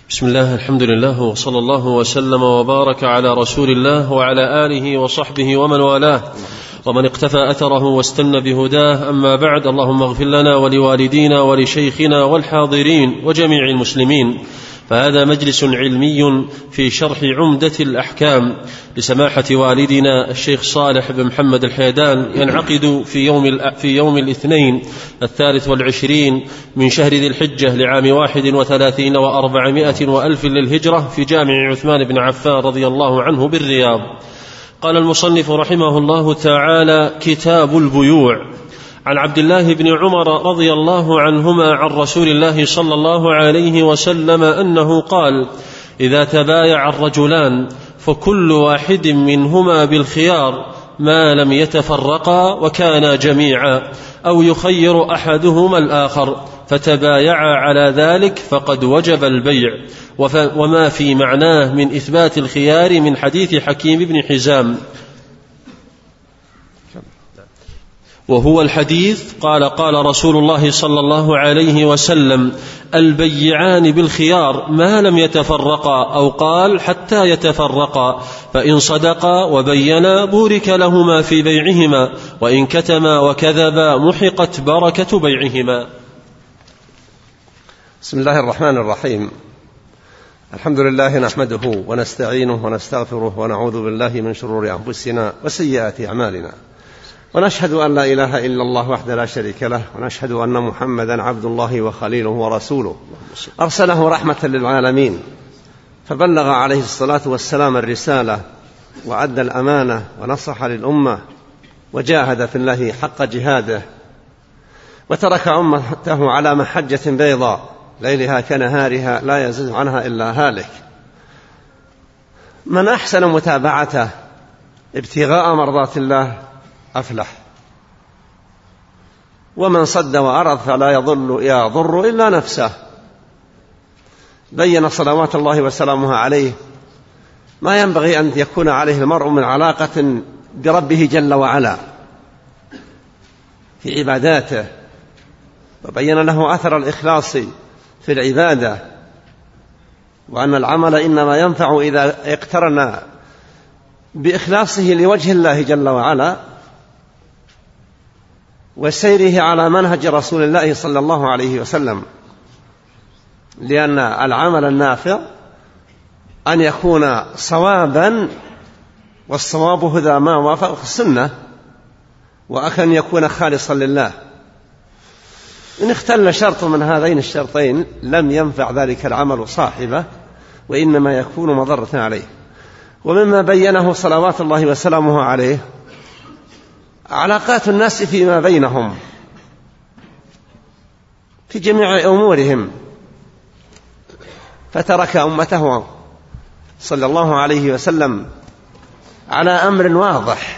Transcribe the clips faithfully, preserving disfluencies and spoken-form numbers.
بسم الله، الحمد لله، وصلى الله وسلم وبارك على رسول الله وعلى آله وصحبه ومن والاه ومن اقتفى أثره واستنى بهداه. أما بعد، اللهم اغفر لنا ولوالدينا ولشيخنا والحاضرين وجميع المسلمين. فهذا مجلس علمي في شرح عمدة الأحكام لسماحة والدنا الشيخ صالح بن محمد الحيدان، ينعقد في يوم, في يوم الاثنين الثالث والعشرين من شهر ذي الحجة لعام واحد وثلاثين وأربعمائة وألف للهجرة في جامع عثمان بن عفان رضي الله عنه بالرياض. قال المصنف رحمه الله تعالى: كتاب البيوع. عن عبد الله بن عمر رضي الله عنهما عن رسول الله صلى الله عليه وسلم أنه قال: إذا تبايع الرجلان فكل واحد منهما بالخيار ما لم يتفرقا وكانا جميعا، أو يخير أحدهما الآخر فتبايعا على ذلك فقد وجب البيع. وما في معناه من إثبات الخيار من حديث حكيم بن حزام، وهو الحديث قال: قال رسول الله صلى الله عليه وسلم: البيعان بالخيار ما لم يتفرقا، أو قال: حتى يتفرقا، فإن صدقا وبينا بورك لهما في بيعهما، وإن كتما وكذبا محقت بركة بيعهما. بسم الله الرحمن الرحيم. الحمد لله نحمده ونستعينه ونستغفره ونعوذ بالله من شرور أنفسنا وسيئات أعمالنا، ونشهد أن لا إله إلا الله وحده لا شريك له، ونشهد أن محمدا عبد الله وخليله ورسوله، أرسله رحمة للعالمين، فبلغ عليه الصلاة والسلام الرسالة وأدى الأمانة ونصح للأمة وجاهد في الله حق جهاده، وترك أمته على محجة بيضاء ليلها كنهارها لا يزيغ عنها إلا هالك. من أحسن متابعته ابتغاء مرضات الله أفلح، ومن صد وأرض فلا يضل يضر إلا نفسه. بين صلوات الله وسلامه عليه ما ينبغي أن يكون عليه المرء من علاقة بربه جل وعلا في عباداته، وبين له أثر الإخلاص في العبادة، وأن العمل إنما ينفع إذا اقترن بإخلاصه لوجه الله جل وعلا وسيره على منهج رسول الله صلى الله عليه وسلم، لأن العمل النافع أن يكون صوابا، والصواب هذا ما وافق السنة، وأن يكون خالصا لله. إن اختل شرط من هذين الشرطين لم ينفع ذلك العمل صاحبه، وإنما يكون مضرة عليه. ومما بينه صلوات الله وسلامه عليه علاقات الناس فيما بينهم في جميع أمورهم، فترك أمته صلى الله عليه وسلم على أمر واضح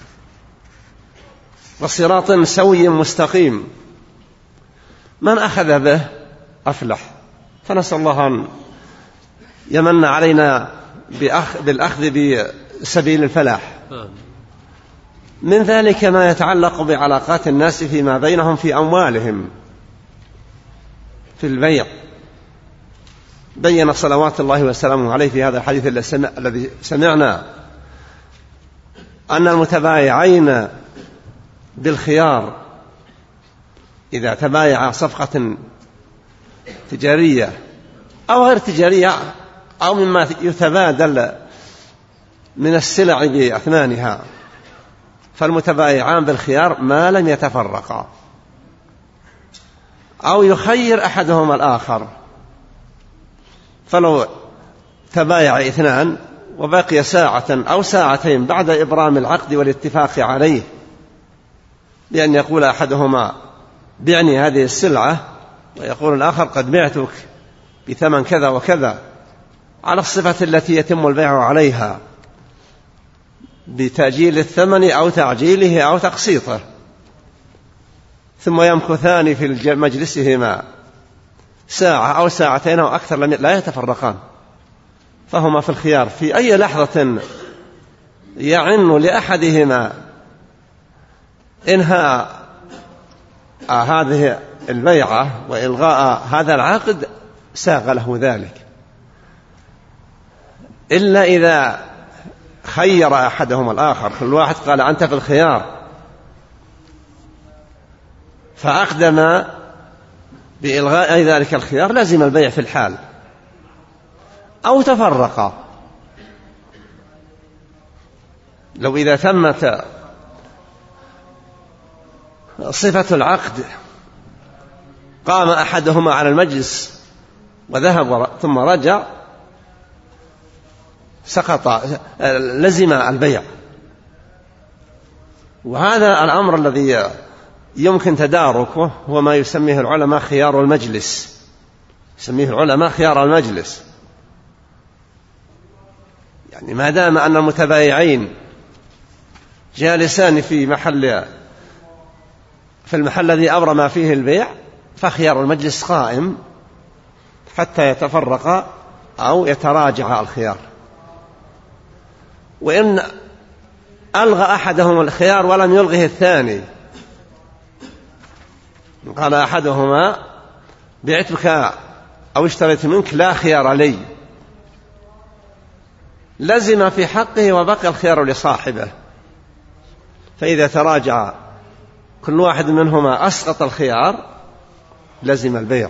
وصراط سوي مستقيم، من أخذ به أفلح. فنسأل الله أن يمن علينا بالأخذ بسبيل الفلاح. من ذلك ما يتعلق بعلاقات الناس فيما بينهم في أموالهم في البيع. بين صلوات الله وسلامه عليه في هذا الحديث الذي سمعنا أن المتبايعين بالخيار إذا تبايع صفقة تجارية أو غير تجارية أو مما يتبادل من السلع بأثمانها، فالمتبايعان بالخيار ما لم يتفرقا، أو يخير أحدهما الآخر. فلو تبايع اثنان وبقي ساعة أو ساعتين بعد إبرام العقد والاتفاق عليه بأن يقول أحدهما: بعني هذه السلعة، ويقول الآخر: قد بعتك بثمن كذا وكذا، على الصفة التي يتم البيع عليها بتأجيل الثمن أو تعجيله أو تقسيطه، ثم يمكثان في مجلسهما ساعة أو ساعتين أو أكثر لا يتفرقان، فهما في الخيار في أي لحظة يعن لأحدهما إنهاء هذه البيعة وإلغاء هذا العقد ساغ له ذلك، إلا إذا خير أحدهم الآخر، كل واحد قال أنت في الخيار، فأقدم بإلغاء ذلك الخيار لازم البيع في الحال، أو تفرقا. لو إذا تمت صفة العقد قام أحدهما على المجلس وذهب ثم رجع سقط، لزم البيع. وهذا الأمر الذي يمكن تداركه هو ما يسميه العلماء خيار المجلس، يسميه العلماء خيار المجلس. يعني ما دام أن المتبايعين جالسان في محل في المحل الذي أبرم فيه البيع، فخيار المجلس قائم حتى يتفرق أو يتراجع الخيار. وإن ألغى أحدهم الخيار ولم يلغه الثاني، قال أحدهما بعتك أو اشتريت منك لا خيار لي، لزم في حقه وبقى الخيار لصاحبه. فإذا تراجع كل واحد منهما أسقط الخيار لزم البيع،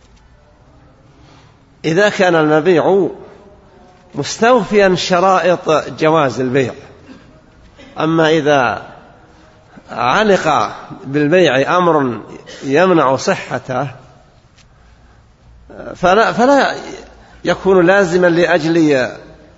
إذا كان المبيع مستوفيا شرائط جواز البيع. أما إذا علق بالبيع أمر يمنع صحته فلا, فلا يكون لازما لأجل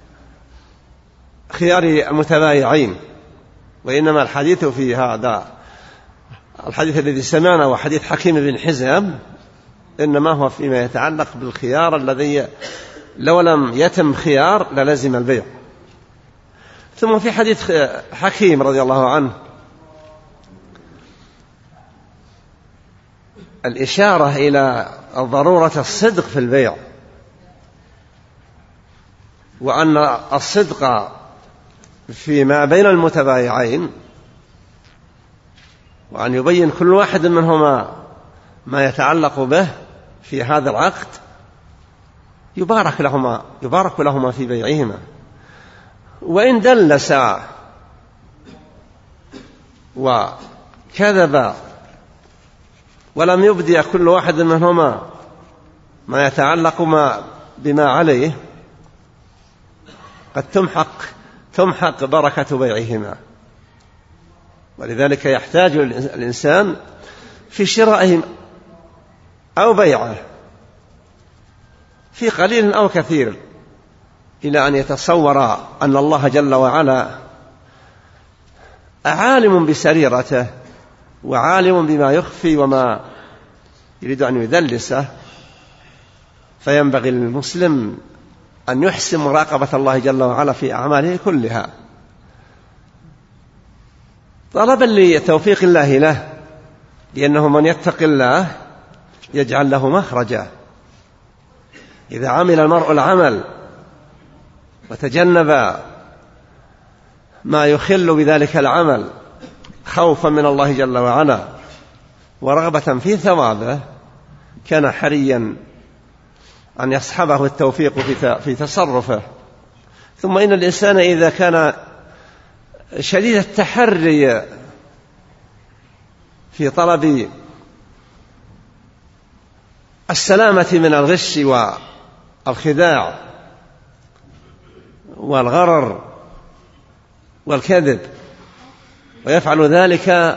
خيار المتبايعين، وإنما الحديث في هذا الحديث الذي سمعنا وحديث حكيم بن حزام إنما هو فيما يتعلق بالخيار الذي لو لم يتم خيار للزم البيع. ثم في حديث حكيم رضي الله عنه الإشارة إلى ضرورة الصدق في البيع، وأن الصدق فيما بين المتبايعين، وأن يبين كل واحد منهما ما يتعلق به في هذا العقد يبارك لهما يبارك لهما في بيعهما. وإن دلسا وكذبا ولم يبدي كل واحد منهما ما يتعلق ما بما عليه قد تمحق تمحق بركة بيعهما. ولذلك يحتاج الإنسان في شرائه أو بيعه في قليل أو كثير إلى أن يتصور أن الله جل وعلا عالم بسريرته وعالم بما يخفي وما يريد أن يدلسه. فينبغي للمسلم أن يحسن مراقبة الله جل وعلا في أعماله كلها طلبا لتوفيق الله له، لأنه من يتق الله يجعل له مخرجا. إذا عمل المرء العمل وتجنب ما يخل بذلك العمل خوفا من الله جل وعلا ورغبة في ثوابه كان حريا أن يصحبه التوفيق في تصرفه. ثم إن الإنسان إذا كان شديد التحري في طلب السلامة من الغش والخداع والغرر والكذب، ويفعل ذلك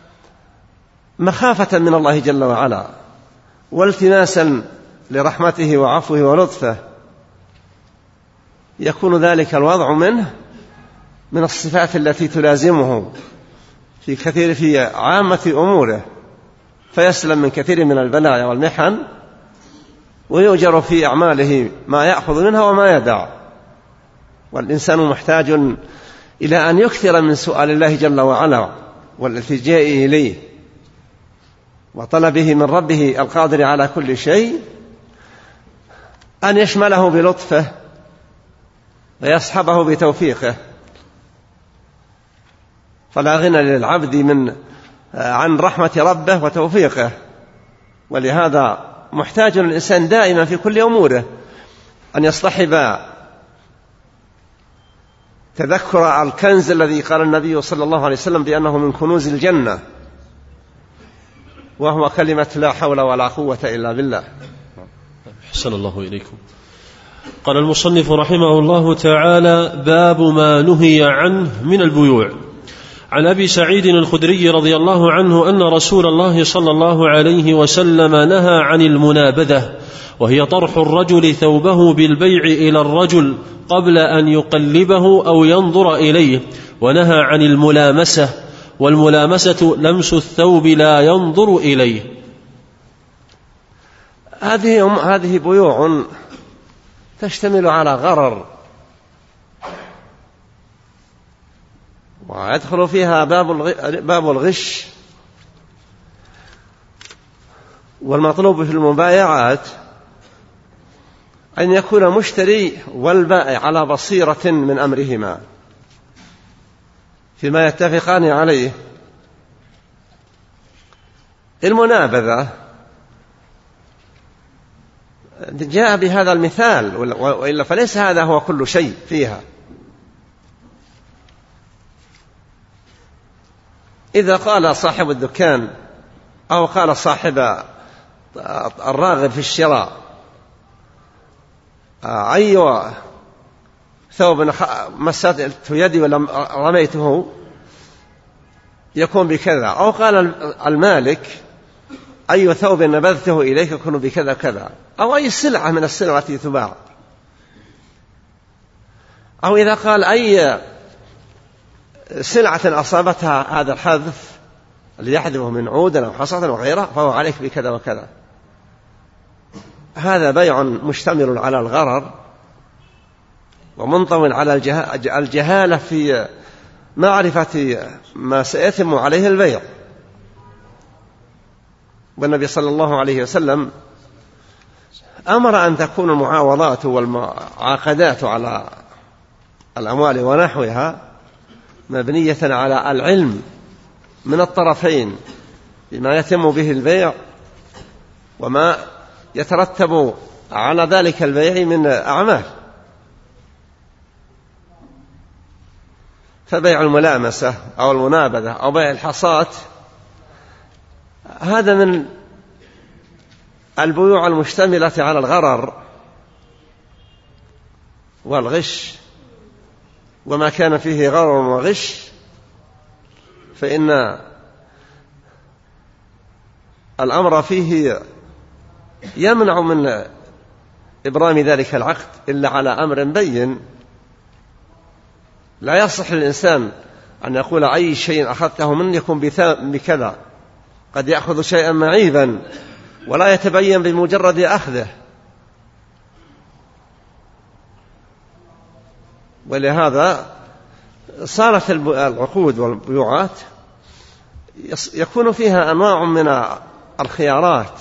مخافة من الله جل وعلا والتماسا لرحمته وعفوه ولطفه، يكون ذلك الوضع منه من الصفات التي تلازمه في كثير في عامة أموره، فيسلم من كثير من البلايا والمحن ويؤجر في أعماله ما يأخذ منها وما يدع. والإنسان محتاج إلى أن يكثر من سؤال الله جل وعلا والالتجاء إليه وطلبه من ربه القادر على كل شيء أن يشمله بلطفه ويصحبه بتوفيقه. فلا غنى للعبد من عن رحمة ربه وتوفيقه، ولهذا محتاج الإنسان دائما في كل أموره أن يصطحب تذكر الكنز الذي قال النبي صلى الله عليه وسلم بأنه من كنوز الجنة، وهو كلمة لا حول ولا قوة إلا بالله. أحسن الله إليكم. قال المصنف رحمه الله تعالى: باب ما نهي عنه من البيوع. عن أبي سعيد الخدري رضي الله عنه أن رسول الله صلى الله عليه وسلم نهى عن المنابذة، وهي طرح الرجل ثوبه بالبيع إلى الرجل قبل أن يقلبه أو ينظر إليه، ونهى عن الملامسة، والملامسة لمس الثوب لا ينظر إليه. هذه هذه بيوع تشتمل على غرر، ويدخل فيها باب الغش. والمطلوب في المبايعات أن يكون مشتري والبائع على بصيرة من أمرهما فيما يتفقان عليه. المنابذة جاء بهذا المثال، وإلا فليس هذا هو كل شيء فيها. إذا قال صاحب الدكان أو قال صاحب الراغب في الشراء: أي ثوب مسته يدي ولم رميته يكون بكذا، أو قال المالك: أي ثوب نبذته إليك يكون بكذا كذا، أو أي سلعة من السلع التي تباع، أو إذا قال أي سلعة أصابتها هذا الحذف اللي يحذفه من عود أو حصى أو غيره فهو عليك بكذا وكذا. هذا بيع مشتمل على الغرر ومنطوي على الجهالة في معرفة ما سيتم عليه البيع. والنبي صلى الله عليه وسلم أمر أن تكون المعاوضات والمعاقدات على الأموال ونحوها مبنية على العلم من الطرفين بما يتم به البيع وما يترتب على ذلك البيع من أعمال. فبيع الملامسة أو المنابذة أو بيع الحصاة هذا من البيوع المشتملة على الغرر والغش، وما كان فيه غرر وغش فإن الأمر فيه يمنع من إبرام ذلك العقد إلا على أمر بين. لا يصح للإنسان أن يقول أي شيء أخذته مني يكون بكذا، قد يأخذ شيئا معيبا ولا يتبين بمجرد أخذه. ولهذا صارت العقود والبيوعات يكون فيها أنواع من الخيارات،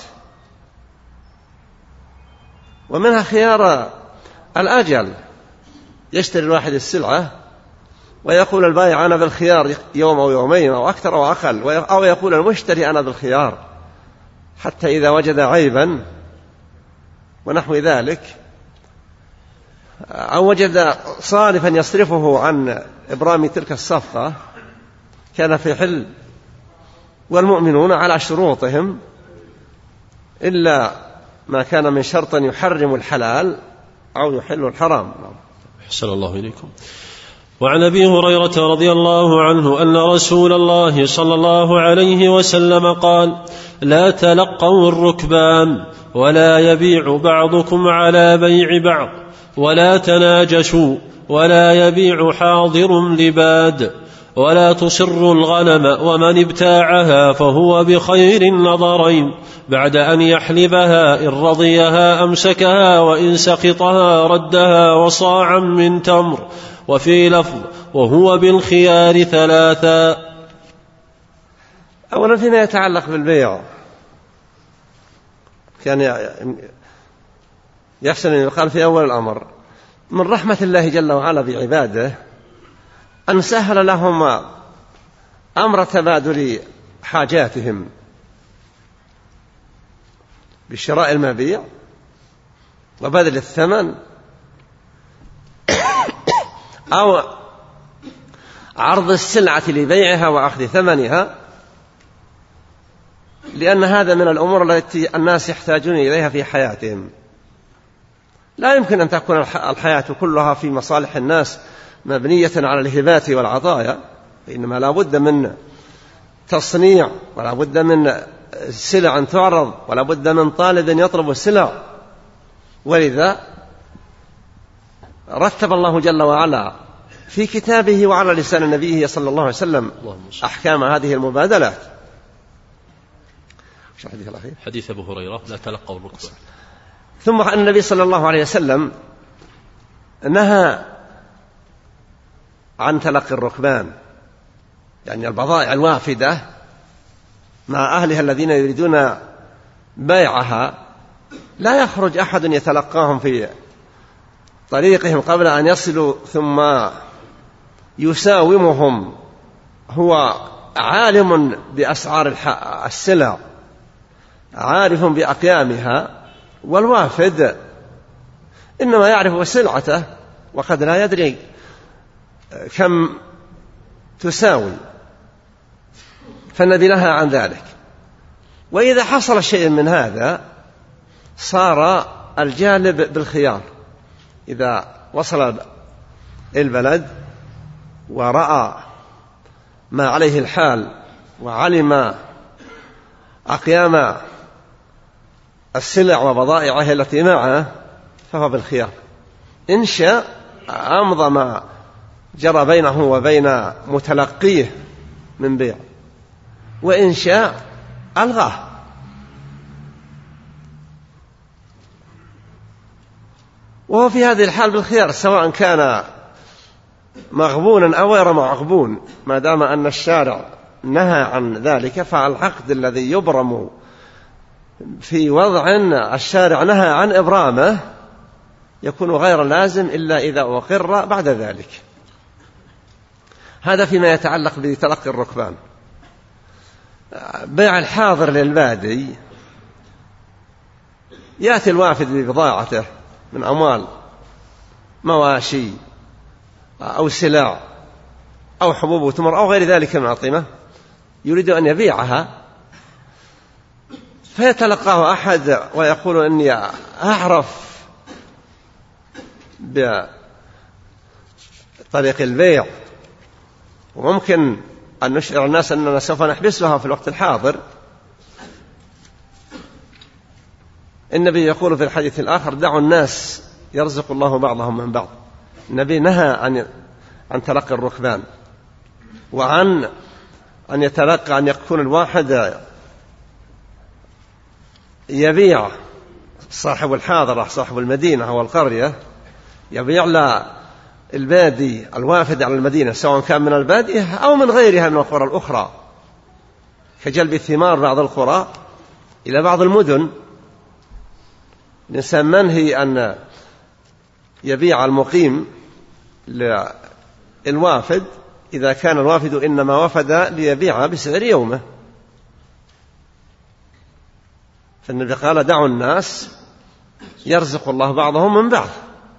ومنها خيار الأجل. يشتري الواحد السلعة ويقول البائع أنا بالخيار يوم أو يومين أو أكثر أو أقل، أو يقول المشتري أنا بالخيار حتى إذا وجد عيبا ونحو ذلك، أو وجد صارفا يصرفه عن إبرام تلك الصفقة كان في حل. والمؤمنون على شروطهم إلا ما كان من شرط يحرم الحلال أو يحل الحرام. أحسن الله إليكم. وعن أبي هريرة رضي الله عنه أن رسول الله صلى الله عليه وسلم قال: لا تلقوا الركبان ولا يبيع بعضكم على بيع بعض ولا تناجشوا ولا يبيع حاضر لباد ولا تصروا الغنم ومن ابتاعها فهو بخير النظرين بعد أن يحلبها إن رضيها أمسكها وإن سقطها ردها وصاعا من تمر. وفي لفظ: وهو بالخيار ثلاثا. أولا فيما يتعلق بالبيع كان يحسن أن يقال في أول الأمر من رحمة الله جل وعلا بعباده أن سهل لهم أمر تبادل حاجاتهم بشراء المبيع وبذل الثمن أو عرض السلعة لبيعها وأخذ ثمنها، لأن هذا من الأمور التي الناس يحتاجون إليها في حياتهم. لا يمكن أن تكون الحياة كلها في مصالح الناس مبنية على الهبات والعطايا، إنما لا بد من تصنيع، ولا بد من سلع تعرض، ولا بد من طالب يطلب السلع. ولذا رتب الله جل وعلا في كتابه وعلى لسان نبيه صلى الله عليه وسلم أحكام هذه المبادلات. حديث أبو هريرة لا تلقوا الركبان. ثم النبي صلى الله عليه وسلم نهى عن تلقي الركبان، يعني البضائع الوافدة مع أهلها الذين يريدون بيعها، لا يخرج أحد يتلقاهم في طريقهم قبل أن يصلوا ثم يساومهم، هو عالم بأسعار السلع، عارف بأقيامها، والوافد إنما يعرف سلعته وقد لا يدري كم تساوي، فالنبي نهى عن ذلك. وإذا حصل شيء من هذا صار الجالب بالخيار، إذا وصل البلد ورأى ما عليه الحال وعلم أقيام السلع وبضائعه التي معه فهو بالخيار، إن شاء أمضى ما جرى بينه وبين متلقيه من بيع، وإن شاء ألغاه. وهو في هذه الحال بالخيار، سواء كان مغبونا أو غير مغبون، ما دام أن الشارع نهى عن ذلك، فالعقد الذي يبرم في وضع الشارع نهى عن إبرامه يكون غير لازم إلا إذا أقر بعد ذلك. هذا فيما يتعلق بتلقي الركبان. بيع الحاضر للبادي، يأتي الوافد ببضاعته من أموال، مواشي أو سلع أو حبوب وتمر أو غير ذلك من الأطعمة، يريد أن يبيعها، فيتلقاه أحد ويقول إني أعرف بطريق البيع، وممكن أن نشعر الناس أننا سوف نحبسها في الوقت الحاضر. النبي يقول في الحديث الآخر: دعوا الناس يرزق الله بعضهم من بعض. النبي نهى عن عن تلقي الركبان، وعن أن يتلقى أن يكون الواحد يبيع، صاحب الحاضرة صاحب المدينة أو القرية يبيع للبادي الوافد على المدينة، سواء كان من البادية أو من غيرها من القرى الأخرى، كجلب الثمار بعض القرى إلى بعض المدن. الإنسان منهي أن يبيع المقيم للوافد إذا كان الوافد إنما وفد ليبيع بسعر يومه. فالنبي قال: دعوا الناس يرزق الله بعضهم من بعض.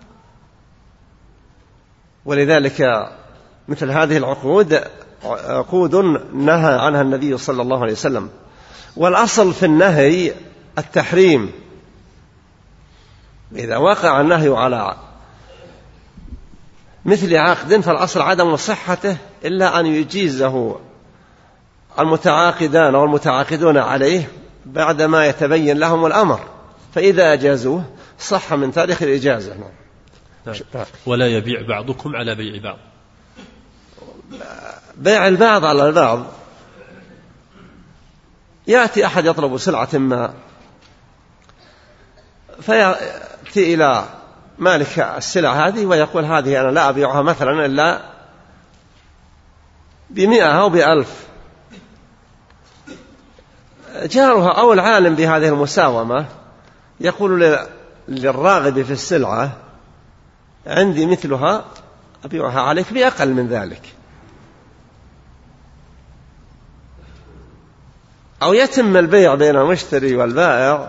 ولذلك مثل هذه العقود عقود نهى عنها النبي صلى الله عليه وسلم. والأصل في النهي التحريم، إذا وقع النهي على مثل عقد فالأصل عدم صحته إلا أن يجيزه المتعاقدان والمتعاقدون عليه بعدما يتبين لهم الأمر، فإذا أجازوه صح من تاريخ الإجازة. ولا يبيع بعضكم على بيع بعض. بيع البعض على البعض، يأتي أحد يطلب سلعة ما فيأتي إلى مالك السلعة هذه ويقول: هذه أنا لا أبيعها مثلا إلا بمئة أو بألف. جارها أو العالم بهذه المساومة يقول للراغب في السلعة: عندي مثلها أبيعها عليك بأقل من ذلك. أو يتم البيع بين المشتري والبائع،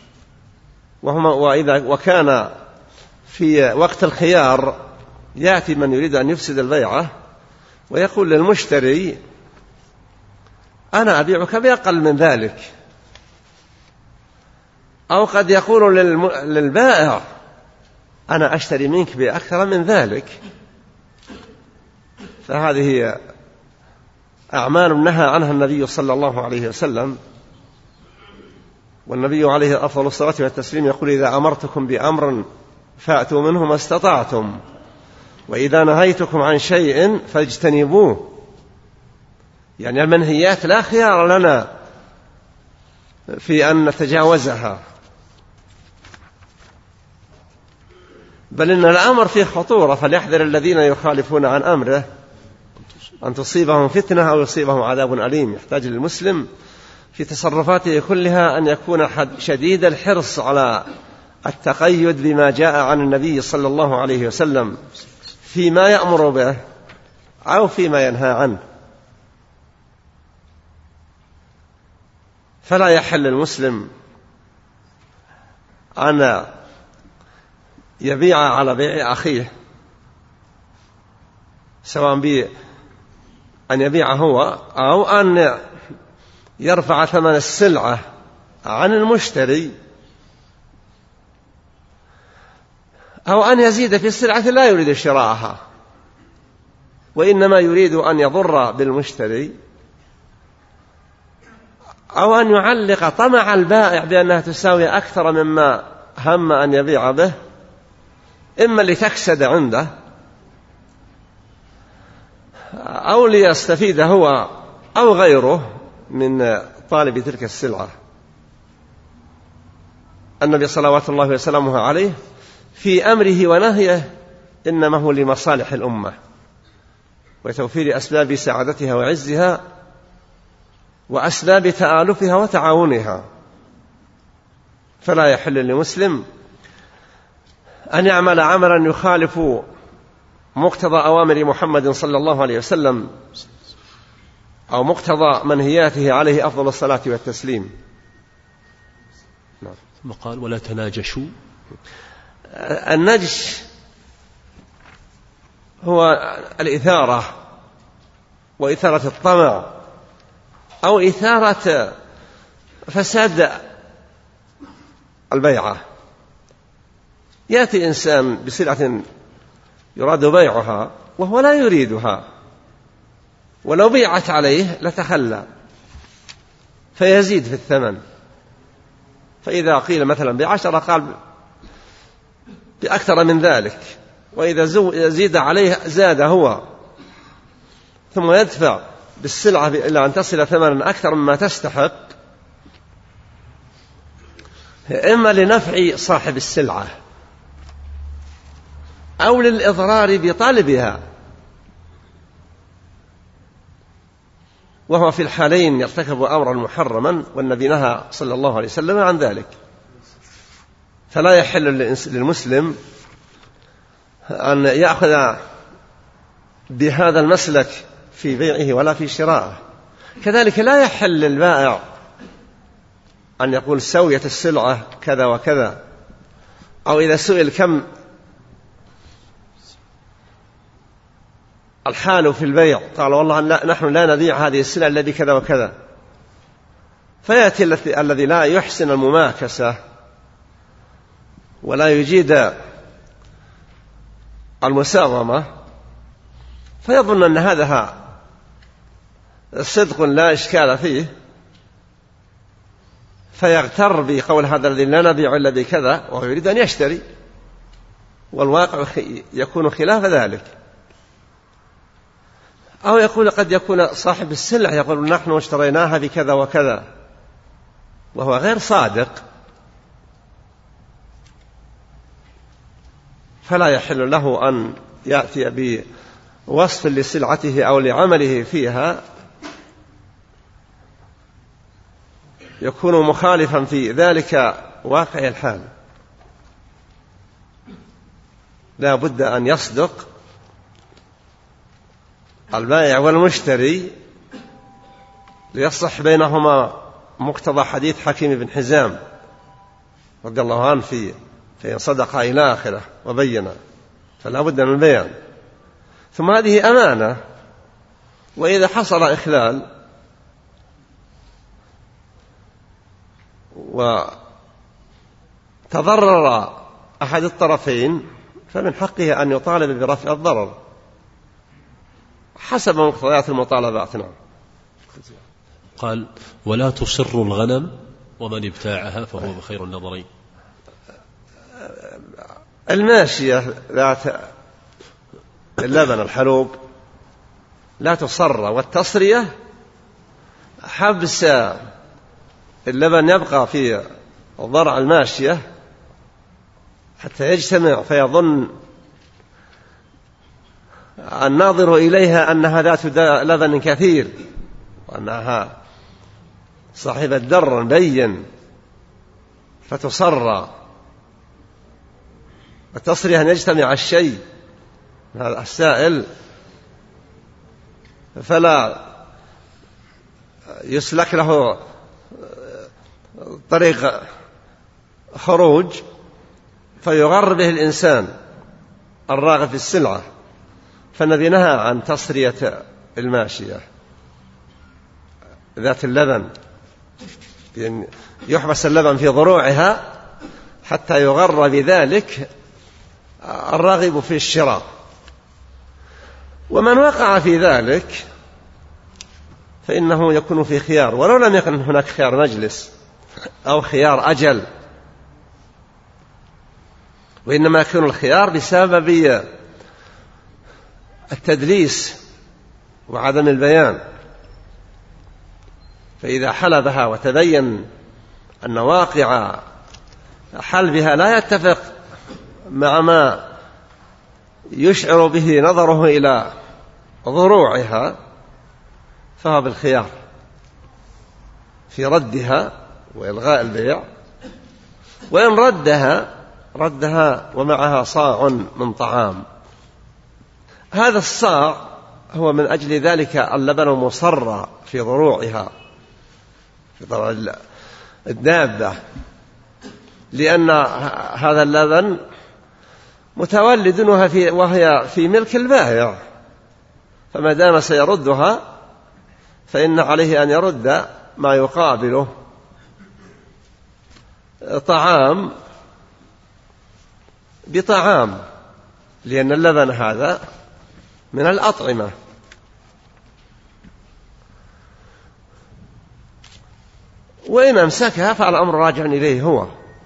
وإذا وكان في وقت الخيار يأتي من يريد أن يفسد البيعة ويقول للمشتري أنا أبيعك بأقل من ذلك، أو قد يقول للبائع أنا أشتري منك بأكثر من ذلك. فهذه أعمال نهى عنها النبي صلى الله عليه وسلم، والنبي عليه أفضل الصلاة والتسليم يقول إذا أمرتكم بأمر فأتوا منه ما استطعتم، وإذا نهيتكم عن شيء فاجتنبوه. يعني المنهيات لا خيار لنا في أن نتجاوزها، بل إن الأمر فيه خطورة، فليحذر الذين يخالفون عن أمره أن تصيبهم فتنة أو يصيبهم عذاب أليم. يحتاج للمسلم في تصرفاته كلها أن يكون شديد الحرص على التقيد بما جاء عن النبي صلى الله عليه وسلم فيما يأمر به أو فيما ينهى عنه. فلا يحل المسلم أن يبيع على بيع أخيه، سواء بأن يبيع هو أو أن يرفع ثمن السلعة عن المشتري، أو أن يزيد في السلعة لا يريد شراءها وإنما يريد أن يضر بالمشتري، أو أن يعلق طمع البائع بأنها تساوي أكثر مما هم أن يبيع به، إما لتكسد عنده أو ليستفيد هو أو غيره من طالب تلك السلعة. النبي صلوات الله وسلامه عليه في أمره ونهيه إنما هو لمصالح الأمة وتوفير أسباب سعادتها وعزها وأسباب تآلفها وتعاونها. فلا يحل لمسلم أن يعمل عملا يخالف مقتضى أوامر محمد صلى الله عليه وسلم أو مقتضى منهياته عليه أفضل الصلاة والتسليم. ثم قال ولا تناجشوا. النجش هو الإثارة وإثارة الطمع أو إثارة فساد البيعة. يأتي إنسان بسلعة يراد بيعها وهو لا يريدها، ولو بيعت عليه لتخلى فيزيد في الثمن، فإذا قيل مثلا بعشرة قال بأكثر من ذلك، وإذا زيد عليه زاد هو، ثم يدفع بالسلعة إلى أن تصل ثمنا أكثر مما تستحق، إما لنفع صاحب السلعة أو للإضرار بطالبها، وهو في الحالين يرتكب أمرا محرما، والنبي نهى صلى الله عليه وسلم عن ذلك. فلا يحل للمسلم أن يأخذ بهذا المسلك في بيعه ولا في شرائه. كذلك لا يحل للبائع أن يقول سوية السلعة كذا وكذا، أو إذا سئل كم الحال في البيع قال والله لا نحن لا نبيع هذه السلعة الذي كذا وكذا، فيأتي الذي لا يحسن المماكسة ولا يجيد المساومة فيظن أن هذا صدق لا إشكال فيه، فيغتر بقول هذا الذي لا نبيع إلا بكذا وهو يريد أن يشتري، والواقع يكون خلاف ذلك. أو يقول قد يكون صاحب السلع يقول نحن اشتريناها بكذا وكذا وهو غير صادق، فلا يحل له أن يأتي بوصف لسلعته أو لعمله فيها يكون مخالفا في ذلك واقع الحال. لا بد أن يصدق البائع والمشتري ليصلح بينهما مقتضى حديث حكيم بن حزام رضي الله عنه في فإن صدق إلى آخره وبين، فلا بد من البيان. ثم هذه أمانة وإذا حصل إخلال وتضرر أحد الطرفين فمن حقه أن يطالب برفع الضرر حسب مقتضيات المطالبات. نعم. قال: ولا تصر الغنم ومن ابتاعها فهو بخير النظرين. الماشية ذات اللبن الحلوب لا تصر، والتصرية حبس اللبن يبقى في ضرع الماشية حتى يجتمع فيظن الناظر إليها أنها ذات لبن كثير وأنها صاحبة در بين فتصر. التصرية أن يجتمع الشيء هذا السائل فلا يسلك له طريق خروج فيغر به الإنسان الراغب في السلعة، فالنبي نهى عن تصرية الماشية ذات اللبن، يعني يحبس اللبن في ضروعها حتى يغر بذلك الراغب في الشراء. ومن وقع في ذلك فإنه يكون في خيار، ولو لم يكن هناك خيار مجلس أو خيار أجل، وإنما يكون الخيار بسبب التدليس وعدم البيان. فإذا حلبها وتبين أن واقع حلبها لا يتفق مع ما يشعر به نظره إلى ضروعها فهو بالخيار في ردها وإلغاء البيع، وإن ردها ردها ومعها صاع من طعام. هذا الصاع هو من أجل ذلك اللبن مصر في ضروعها في ضروع الدابة، لأن هذا اللبن متولد وهي في ملك البائع، فما دام سيردها فإن عليه أن يرد ما يقابله طعام بطعام، لأن اللبن هذا من الأطعمة. وإن أمسكها فالأمر راجع إليه هو،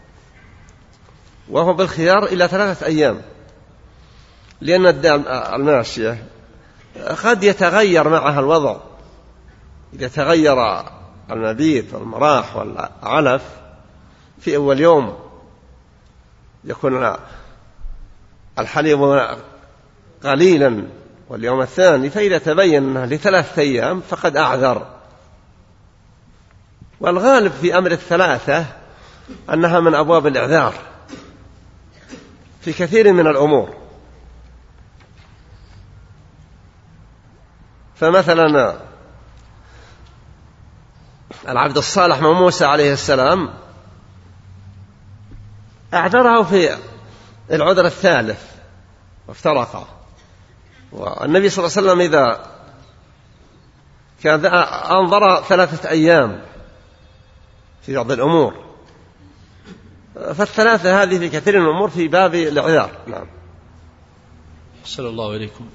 وهو بالخيار إلى ثلاثة أيام، لأن الماشية قد يتغير معها الوضع، إذا تغير المبيت والمراح والعلف في أول يوم يكون الحليب قليلا، واليوم الثاني فإذا تبين لثلاثة أيام فقد أعذر. والغالب في أمر الثلاثة أنها من أبواب الإعذار في كثير من الأمور. فمثلا العبد الصالح من موسى عليه السلام أعذره في العذر الثالث وافترقا، والنبي صلى الله عليه وسلم إذا كان أنظر ثلاثة أيام في بعض الأمور، فالثلاثة هذه في كثير من الأمور في باب الإعذار. نعم. صلى الله عليكم.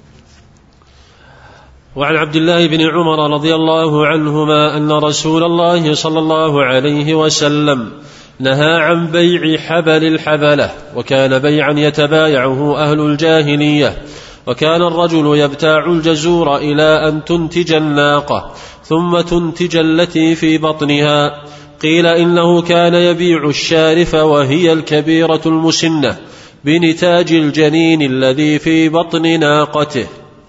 وعن عبد الله بن عمر رضي الله عنهما أن رسول الله صلى الله عليه وسلم نهى عن بيع حبل الحبلة، وكان بيعا يتبايعه أهل الجاهلية، وكان الرجل يبتاع الجزور إلى أن تنتج الناقة ثم تنتج التي في بطنها. قيل إنه كان يبيع الشارف وهي الكبيرة المسنة بنتاج الجنين الذي في بطن ناقته.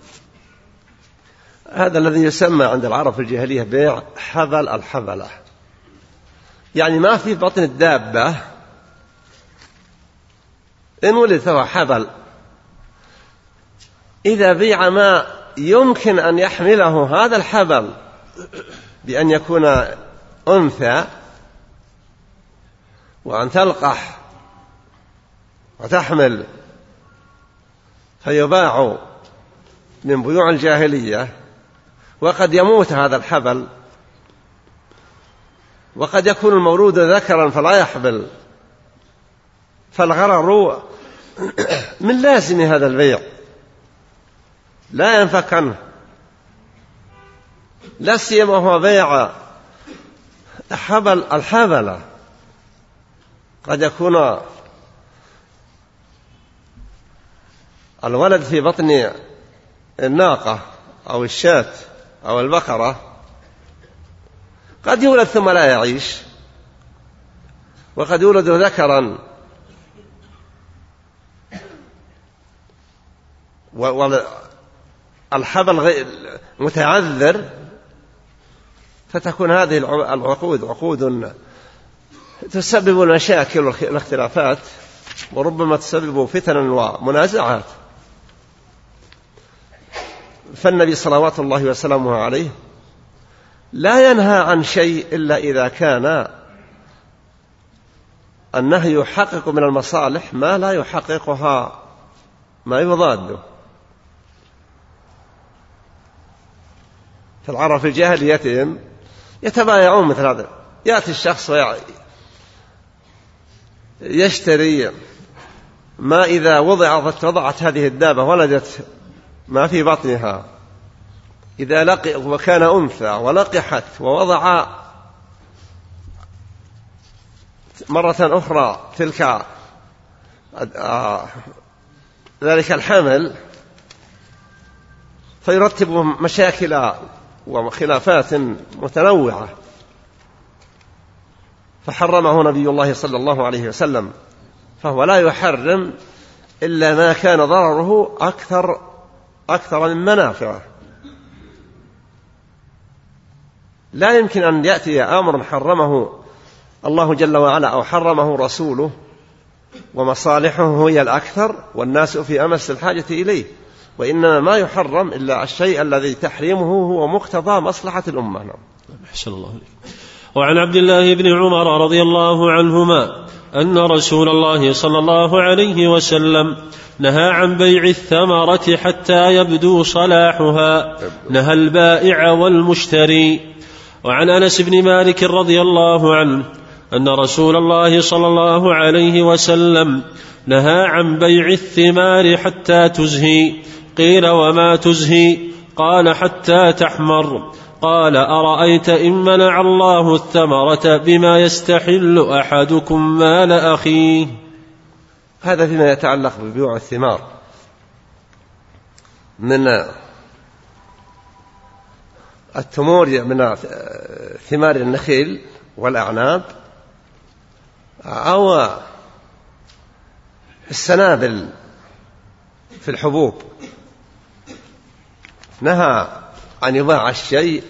هذا الذي يسمى عند العرب في الجاهلية بيع حبل الحبلة، يعني ما في بطن الدابة إن ولد فهو حبل. إذا بيع ما يمكن أن يحمله هذا الحبل بأن يكون أنثى وأن تلقح وتحمل فيباع من بيوع الجاهلية، وقد يموت هذا الحبل، وقد يكون المولود ذكرا فلا يحبل، فالغرر من لازم هذا البيع لا ينفك عنه، لا سيما هو بيع حبل الحبلة. قد يكون الولد في بطن الناقة أو الشاة أو البقرة قد يولد ثم لا يعيش، وقد يولد ذكرا والحبل متعذر، فتكون هذه العقود عقود تسبب المشاكل والاختلافات، وربما تسبب فتنا ومنازعات. فالنبي صلوات الله وسلامه عليه لا ينهى عن شيء إلا إذا كان النهي يحقق من المصالح ما لا يحققها ما يضاده. فالعرب في الجاهلية يتبايعون مثل هذا، يأتي الشخص ويشتري ما إذا وضعت وضعت هذه الدابة ولدت ما في بطنها، إذا لقي وكان أنثى ولقحت ووضع مرة أخرى تلك ذلك الحمل، فيرتب مشاكل وخلافات متنوعة، فحرمه نبي الله صلى الله عليه وسلم. فهو لا يحرم إلا ما كان ضرره أكثر أكثر من منافعه. لا يمكن أن يأتي أمر حرمه الله جل وعلا أو حرمه رسوله ومصالحه هي الأكثر والناس في أمس الحاجة إليه، وإنما ما يحرم إلا الشيء الذي تحريمه هو مقتضى مصلحة الأمة. أحسن الله عليك. وعن عبد الله بن عمر رضي الله عنهما أن رسول الله صلى الله عليه وسلم نهى عن بيع الثمرة حتى يبدو صلاحها، نهى البائع والمشتري. وعن أنس بن مالك رضي الله عنه أن رسول الله صلى الله عليه وسلم نهى عن بيع الثمار حتى تزهي. قيل وما تزهي؟ قال حتى تحمر. قال أرأيت إن منع الله الثمرة بما يستحل أحدكم مال أخيه. هذا فيما يتعلق ببيع الثمار من التمور، من ثمار النخيل والأعناب أو السنابل في الحبوب. نهى أن يباع الشيء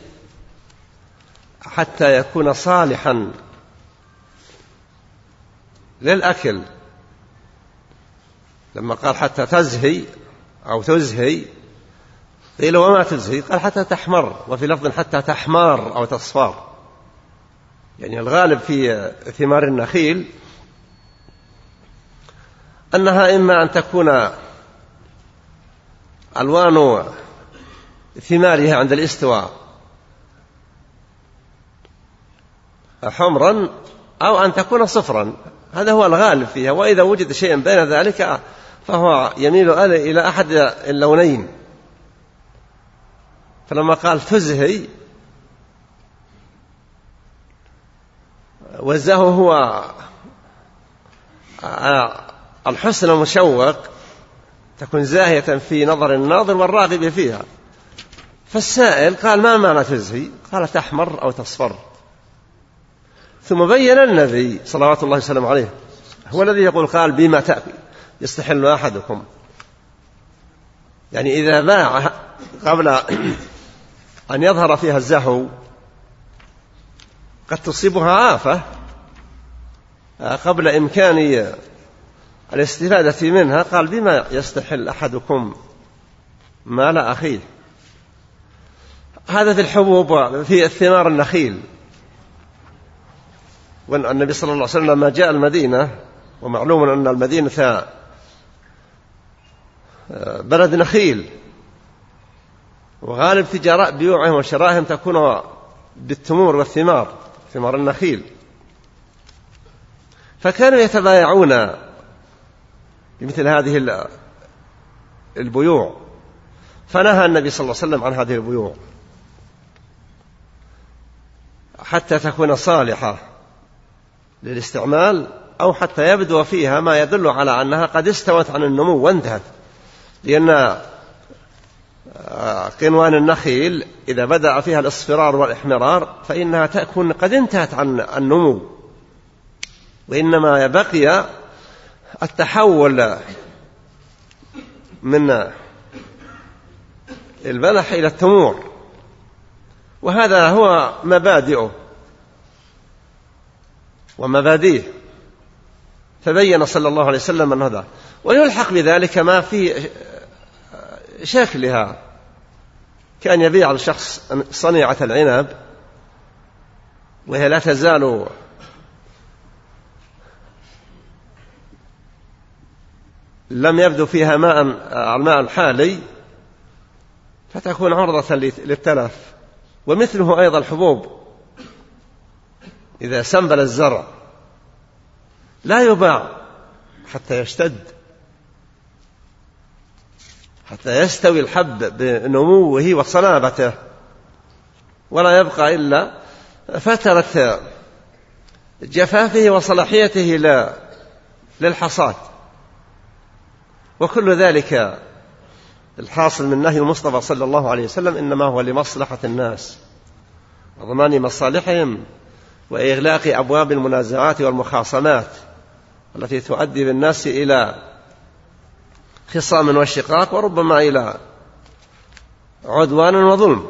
حتى يكون صالحا للأكل. لما قال حتى تزهي أو تزهي قيل وما تزهي؟ قال حتى تحمر، وفي لفظ حتى تحمار أو تصفار. يعني الغالب في ثمار النخيل أنها إما أن تكون ألوان ثمارها عند الاستواء حمرا أو أن تكون صفرا، هذا هو الغالب فيها. وإذا وجد شيء بين ذلك فهو يميل إلى أحد اللونين. فلما قال تزهي والزهو هو الحسن المشوق، تكون زاهية في نظر الناظر والراغب فيها. فالسائل قال ما معنى تزهي؟ قال تحمر أو تصفر. ثم بين النبي صلوات الله وسلم عليه هو الذي يقول قال بما تأكل يستحل أحدكم، يعني إذا باع قبل أن يظهر فيها الزهو قد تصيبها آفة قبل إمكان الاستفادة منها. قال بما يستحل أحدكم مال أخيه. هذا في الحبوب في الثمار النخيل. والنبي صلى الله عليه وسلم لما جاء المدينة، ومعلوم أن المدينة بلد نخيل، وغالب تجارة بيوعهم وشرائهم تكون بالتمور والثمار، ثمار النخيل، فكانوا يتبايعون بمثل هذه البيوع، فنهى النبي صلى الله عليه وسلم عن هذه البيوع حتى تكون صالحة للاستعمال، أو حتى يبدو فيها ما يدل على أنها قد استوت عن النمو وانتهت، لأن قنوان النخيل إذا بدأ فيها الإصفرار والإحمرار فإنها تكون قد انتهت عن النمو، وإنما بقي التحول من البلح إلى التمور، وهذا هو مبادئه ومبادئه، فبين صلى الله عليه وسلم أن هذا، ويلحق بذلك ما في شكلها، كان يبيع الشخص صنيعة العنب وهي لا تزال لم يبدو فيها ماء الماء الحالي فتكون عرضة للتلف، ومثله أيضا الحبوب إذا سنبل الزرع لا يباع حتى يشتد، حتى يستوي الحب بنموه وصلابته، ولا يبقى إلا فترة جفافه وصلاحيته للحصاد. وكل ذلك الحاصل من نهي المصطفى صلى الله عليه وسلم إنما هو لمصلحة الناس وضمان مصالحهم وإغلاق أبواب المنازعات والمخاصمات التي تؤدي بالناس إلى خصام وشقاق، وربما إلى عدوان وظلم.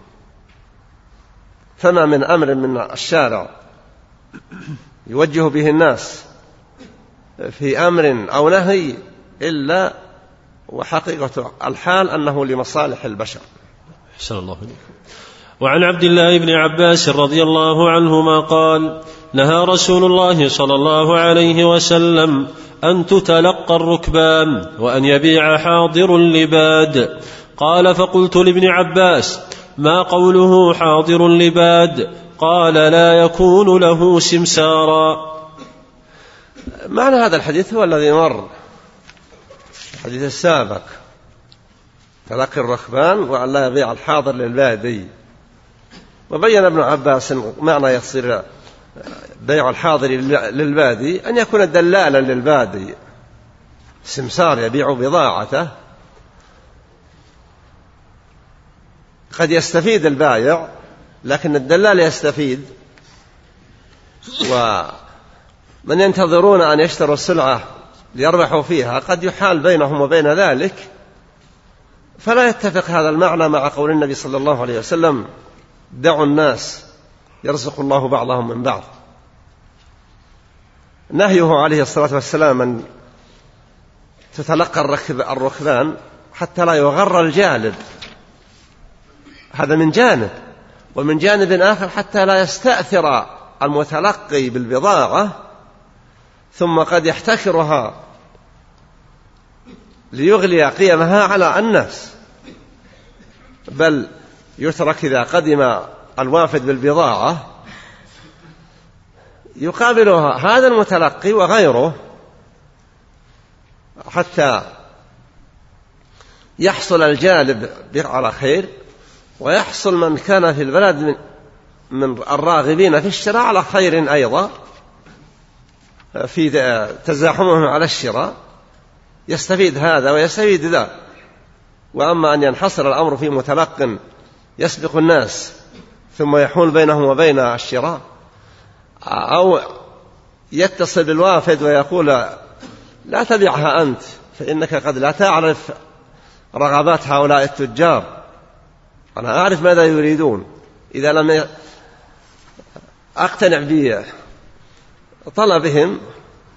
فما من أمر من الشارع يوجه به الناس في أمر أو نهي إلا وحقيقة الحال أنه لمصالح البشر. أحسن الله عليكم. وعن عبد الله بن عباس رضي الله عنهما قال: نهى رسول الله صلى الله عليه وسلم أن تتلقى الركبان وأن يبيع حاضر لباد. قال: فقلت لابن عباس: ما قوله حاضر لباد؟ قال: لا يكون له سمسارا. معنى هذا الحديث هو الذي مر الحديث السابق، تلقي الركبان وأن لا يبيع الحاضر للبادي. وبين ابن عباس معنى يصير بيع الحاضر للبادي أن يكون دلالا للبادي، سمسار يبيع بضاعته، قد يستفيد البائع لكن الدلال يستفيد، ومن ينتظرون أن يشتروا السلعة ليربحوا فيها قد يحال بينهم وبين ذلك، فلا يتفق هذا المعنى مع قول النبي صلى الله عليه وسلم: دعوا الناس يرزق الله بعضهم من بعض. نهيه عليه الصلاة والسلام أن تتلقى الركبان حتى لا يغر الجالب، هذا من جانب، ومن جانب آخر حتى لا يستأثر المتلقي بالبضاعة ثم قد يحتكرها ليغلي قيمها على الناس، بل يترك إذا قدم الوافد بالبضاعة يقابلها هذا المتلقي وغيره حتى يحصل الجالب على خير، ويحصل من كان في البلد من, من الراغبين في الشراء على خير أيضا في تزاحمهم على الشراء، يستفيد هذا ويستفيد ذا. وأما أن ينحصر الأمر في متلق يسبق الناس ثم يحول بينهم وبين الشراء، أو يتصل بالوافد ويقول: لا تبيعها أنت فإنك قد لا تعرف رغبات هؤلاء التجار، أنا أعرف ماذا يريدون، إذا لم أقتنع بطلبهم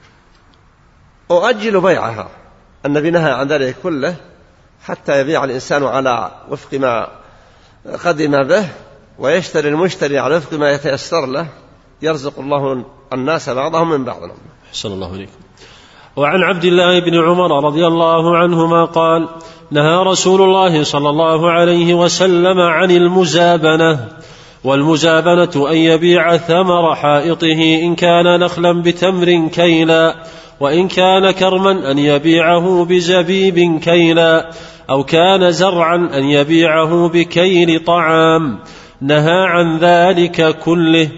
أؤجل بيعها. النبي نهى عن ذلك كله حتى يبيع الإنسان على وفق ما قدم به، ويشتري المشتري على وفق ما يتيسر له، يرزق الله الناس بعضهم من بعض. أحسن الله عليكم. وعن عبد الله بن عمر رضي الله عنهما قال: نهى رسول الله صلى الله عليه وسلم عن المزابنة، والمزابنة أن يبيع ثمر حائطه إن كان نخلا بتمر كيلا، وإن كان كرما أن يبيعه بزبيب كيلا، أو كان زرعا أن يبيعه بكيل طعام. نهى عن ذلك كله.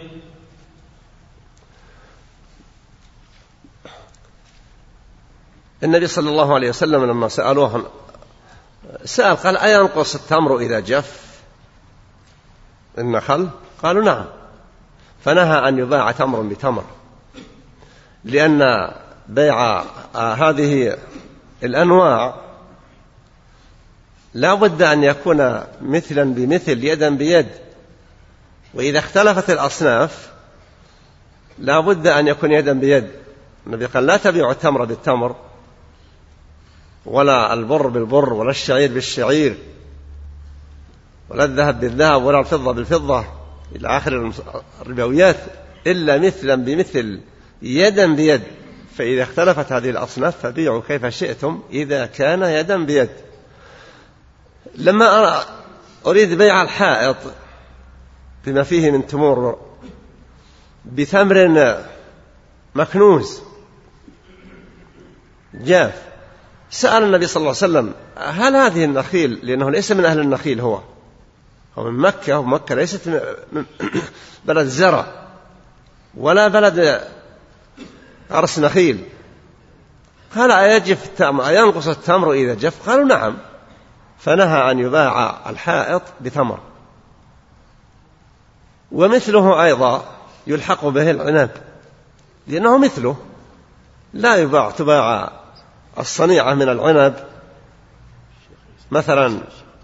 النبي صلى الله عليه وسلم لما سألوه سأل قال: أينقص التمر إذا جف النخل؟ قالوا: نعم. فنهى أن يباع تمر بتمر، لأن بيع هذه الأنواع لا بد أن يكون مثلا بمثل، يدا بيد، وإذا اختلفت الأصناف لا بد أن يكون يدا بيد. النبي قال: لا تبيع التمر بالتمر، ولا البر بالبر، ولا الشعير بالشعير، ولا الذهب بالذهب، ولا الفضة بالفضة، إلى آخر الربويات، إلا مثلا بمثل، يدا بيد. فإذا اختلفت هذه الأصناف فبيعوا كيف شئتم إذا كان يدا بيد. لما أريد بيع الحائط بما فيه من تمور بتمر مكنوز جاف، سأل النبي صلى الله عليه وسلم: هل هذه النخيل، لأنه ليس من أهل النخيل، هو هو من مكة، ومكة ليست بلد زرع ولا بلد أرس نخيل، قال: أيجف التمر، أينقص التمر إذا جف؟ قالوا: نعم. فنهى أن يباع الحائط بتمر. ومثله أيضا يلحق به العنب، لأنه مثله لا يباع، تباع الصنيعة من العنب مثلا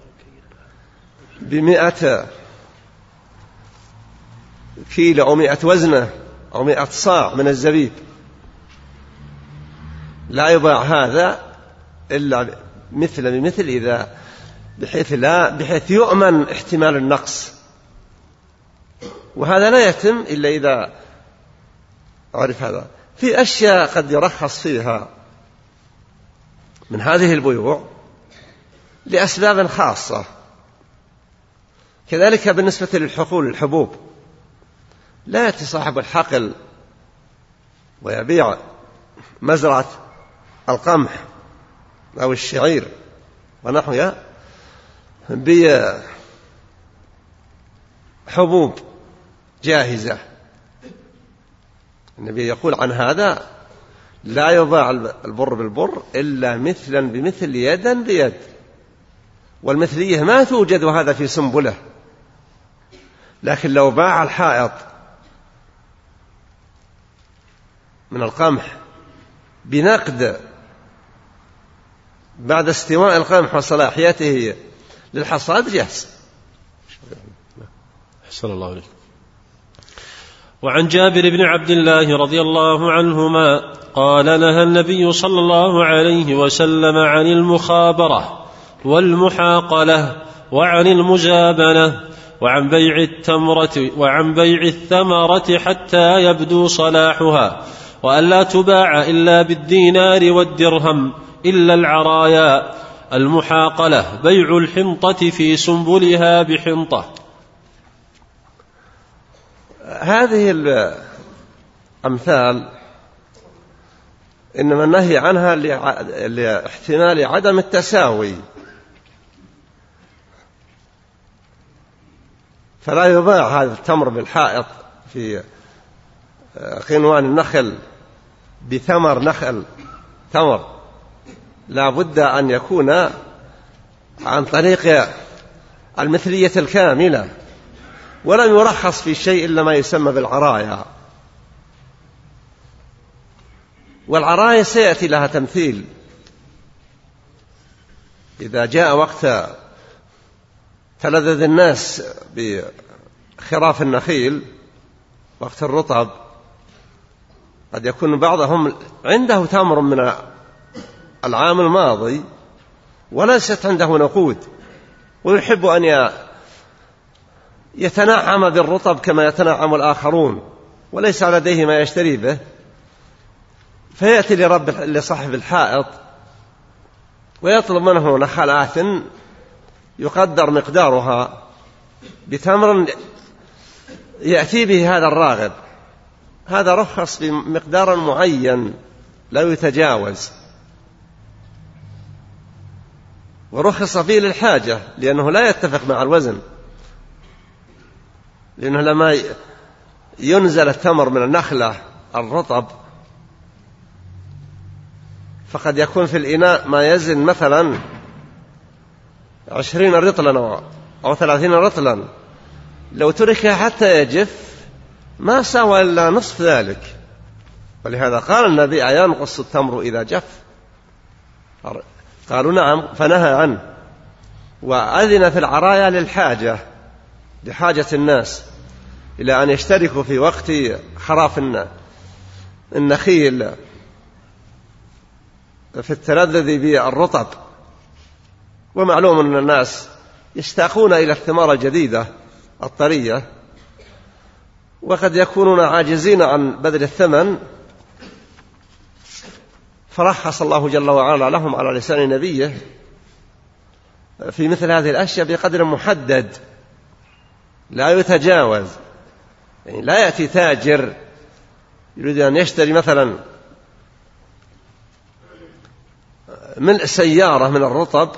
بمئة كيلو أو مئة وزنة أو مئة صاع من الزبيب، لا يباع هذا إلا مثل بمثل، إذا بحيث لا بحيث يؤمن احتمال النقص، وهذا لا يتم إلا إذا عرف هذا. في أشياء قد يرخص فيها من هذه البيوع لأسباب خاصة، كذلك بالنسبة للحقول، الحبوب، لا يأتي صاحب الحقل ويبيع مزرعة القمح أو الشعير ونحوها بحبوب جاهزة. النبي يقول عن هذا: لا يباع البر بالبر إلا مثلا بمثل، يدا بيد. والمثلية ما توجد هذا في سنبله، لكن لو باع الحائط من القمح بنقد بعد استواء القمح وصلاحيته للحصاد جاهز. أحسن الله عليك. وعن جابر بن عبد الله رضي الله عنهما قال: نهى النبي صلى الله عليه وسلم عن المخابرة والمحاقلة وعن المزابنة وعن بيع التمرة وعن بيع الثمرة حتى يبدو صلاحها، وأن لا تباع إلا بالدينار والدرهم إلا العرايا. المحاقلة بيع الحنطة في سنبلها بحنطة. هذه الأمثال إنما النهي عنها لاحتمال عدم التساوي، فلا يباع هذا التمر بالحائط في قنوان النخل بثمر نخل تمر، لا بد أن يكون عن طريق المثلية الكاملة، ولم يرخص في شيء إلا ما يسمى بالعرايا. والعرايا سيأتي لها تمثيل إذا جاء وقت تلذذ الناس بخراف النخيل، وقت الرطب، قد يكون بعضهم عنده تمر من العام الماضي وليست عنده نقود، ويحب أن يتنعم بالرطب كما يتنعم الآخرون، وليس لديه ما يشتري به، فيأتي لرب لصاحب الحائط ويطلب منه نخلات يقدر مقدارها بتمر يأتي به هذا الراغب، هذا رخص بمقدار معين لا يتجاوز، ورخص فيه للحاجة لأنه لا يتفق مع الوزن، لأنه لما ينزل التمر من النخلة الرطب فقد يكون في الإناء ما يزن مثلا عشرين رطلا أو ثلاثين رطلا، لو ترك حتى يجف ما سوى إلا نصف ذلك. ولهذا قال النبي أينقص التمر إذا جف؟ قالوا نعم، فنهى عنه، وأذن في العرايا للحاجة، لحاجة الناس إلى أن يشتركوا في وقت خراف النخيل في التلذذ بالرطب. ومعلوم أن الناس يشتاقون إلى الثمار الجديدة الطرية، وقد يكونون عاجزين عن بذل الثمن، فرخص الله جل وعلا لهم على لسان نبيه في مثل هذه الأشياء بقدر محدد لا يتجاوز. يعني لا يأتي تاجر يريد أن يشتري مثلا ملء سيارة من الرطب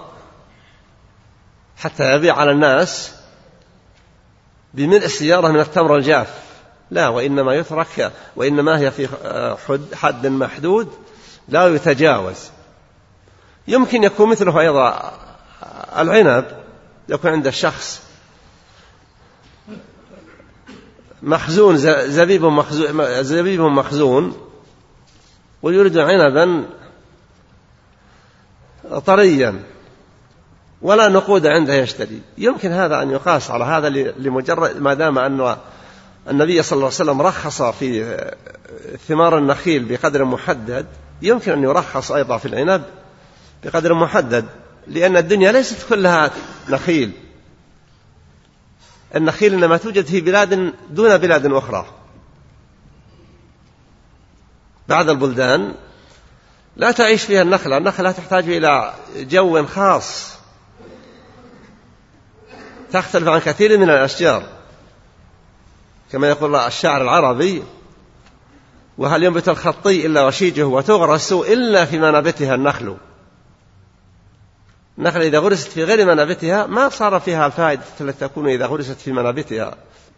حتى يبيع على الناس بملء سيارة من التمر الجاف، لا، وإنما يترك، وإنما هي في حد محدود لا يتجاوز. يمكن يكون مثله أيضا العنب، يكون عند الشخص مخزون زبيب مخزون, زبيب مخزون ويريد عنبا طريا ولا نقود عنده يشتري، يمكن هذا أن يقاس على هذا لمجرد ما دام أن النبي صلى الله عليه وسلم رخص في ثمار النخيل بقدر محدد، يمكن أن يرخص أيضا في العنب بقدر محدد، لأن الدنيا ليست كلها نخيل، النخيل إنما توجد في بلاد دون بلاد أخرى. بعض البلدان لا تعيش فيها النخلة، النخلة تحتاج إلى جو خاص تختلف عن كثير من الأشجار، كما يقول الشاعر العربي: وهل ينبت الخطي إلا وشيجه وتغرس إلا في منابتها النخل. النخلة إذا غرست في غير منابتها ما صار فيها الفائدة التي تكون إذا غرست في منابتها.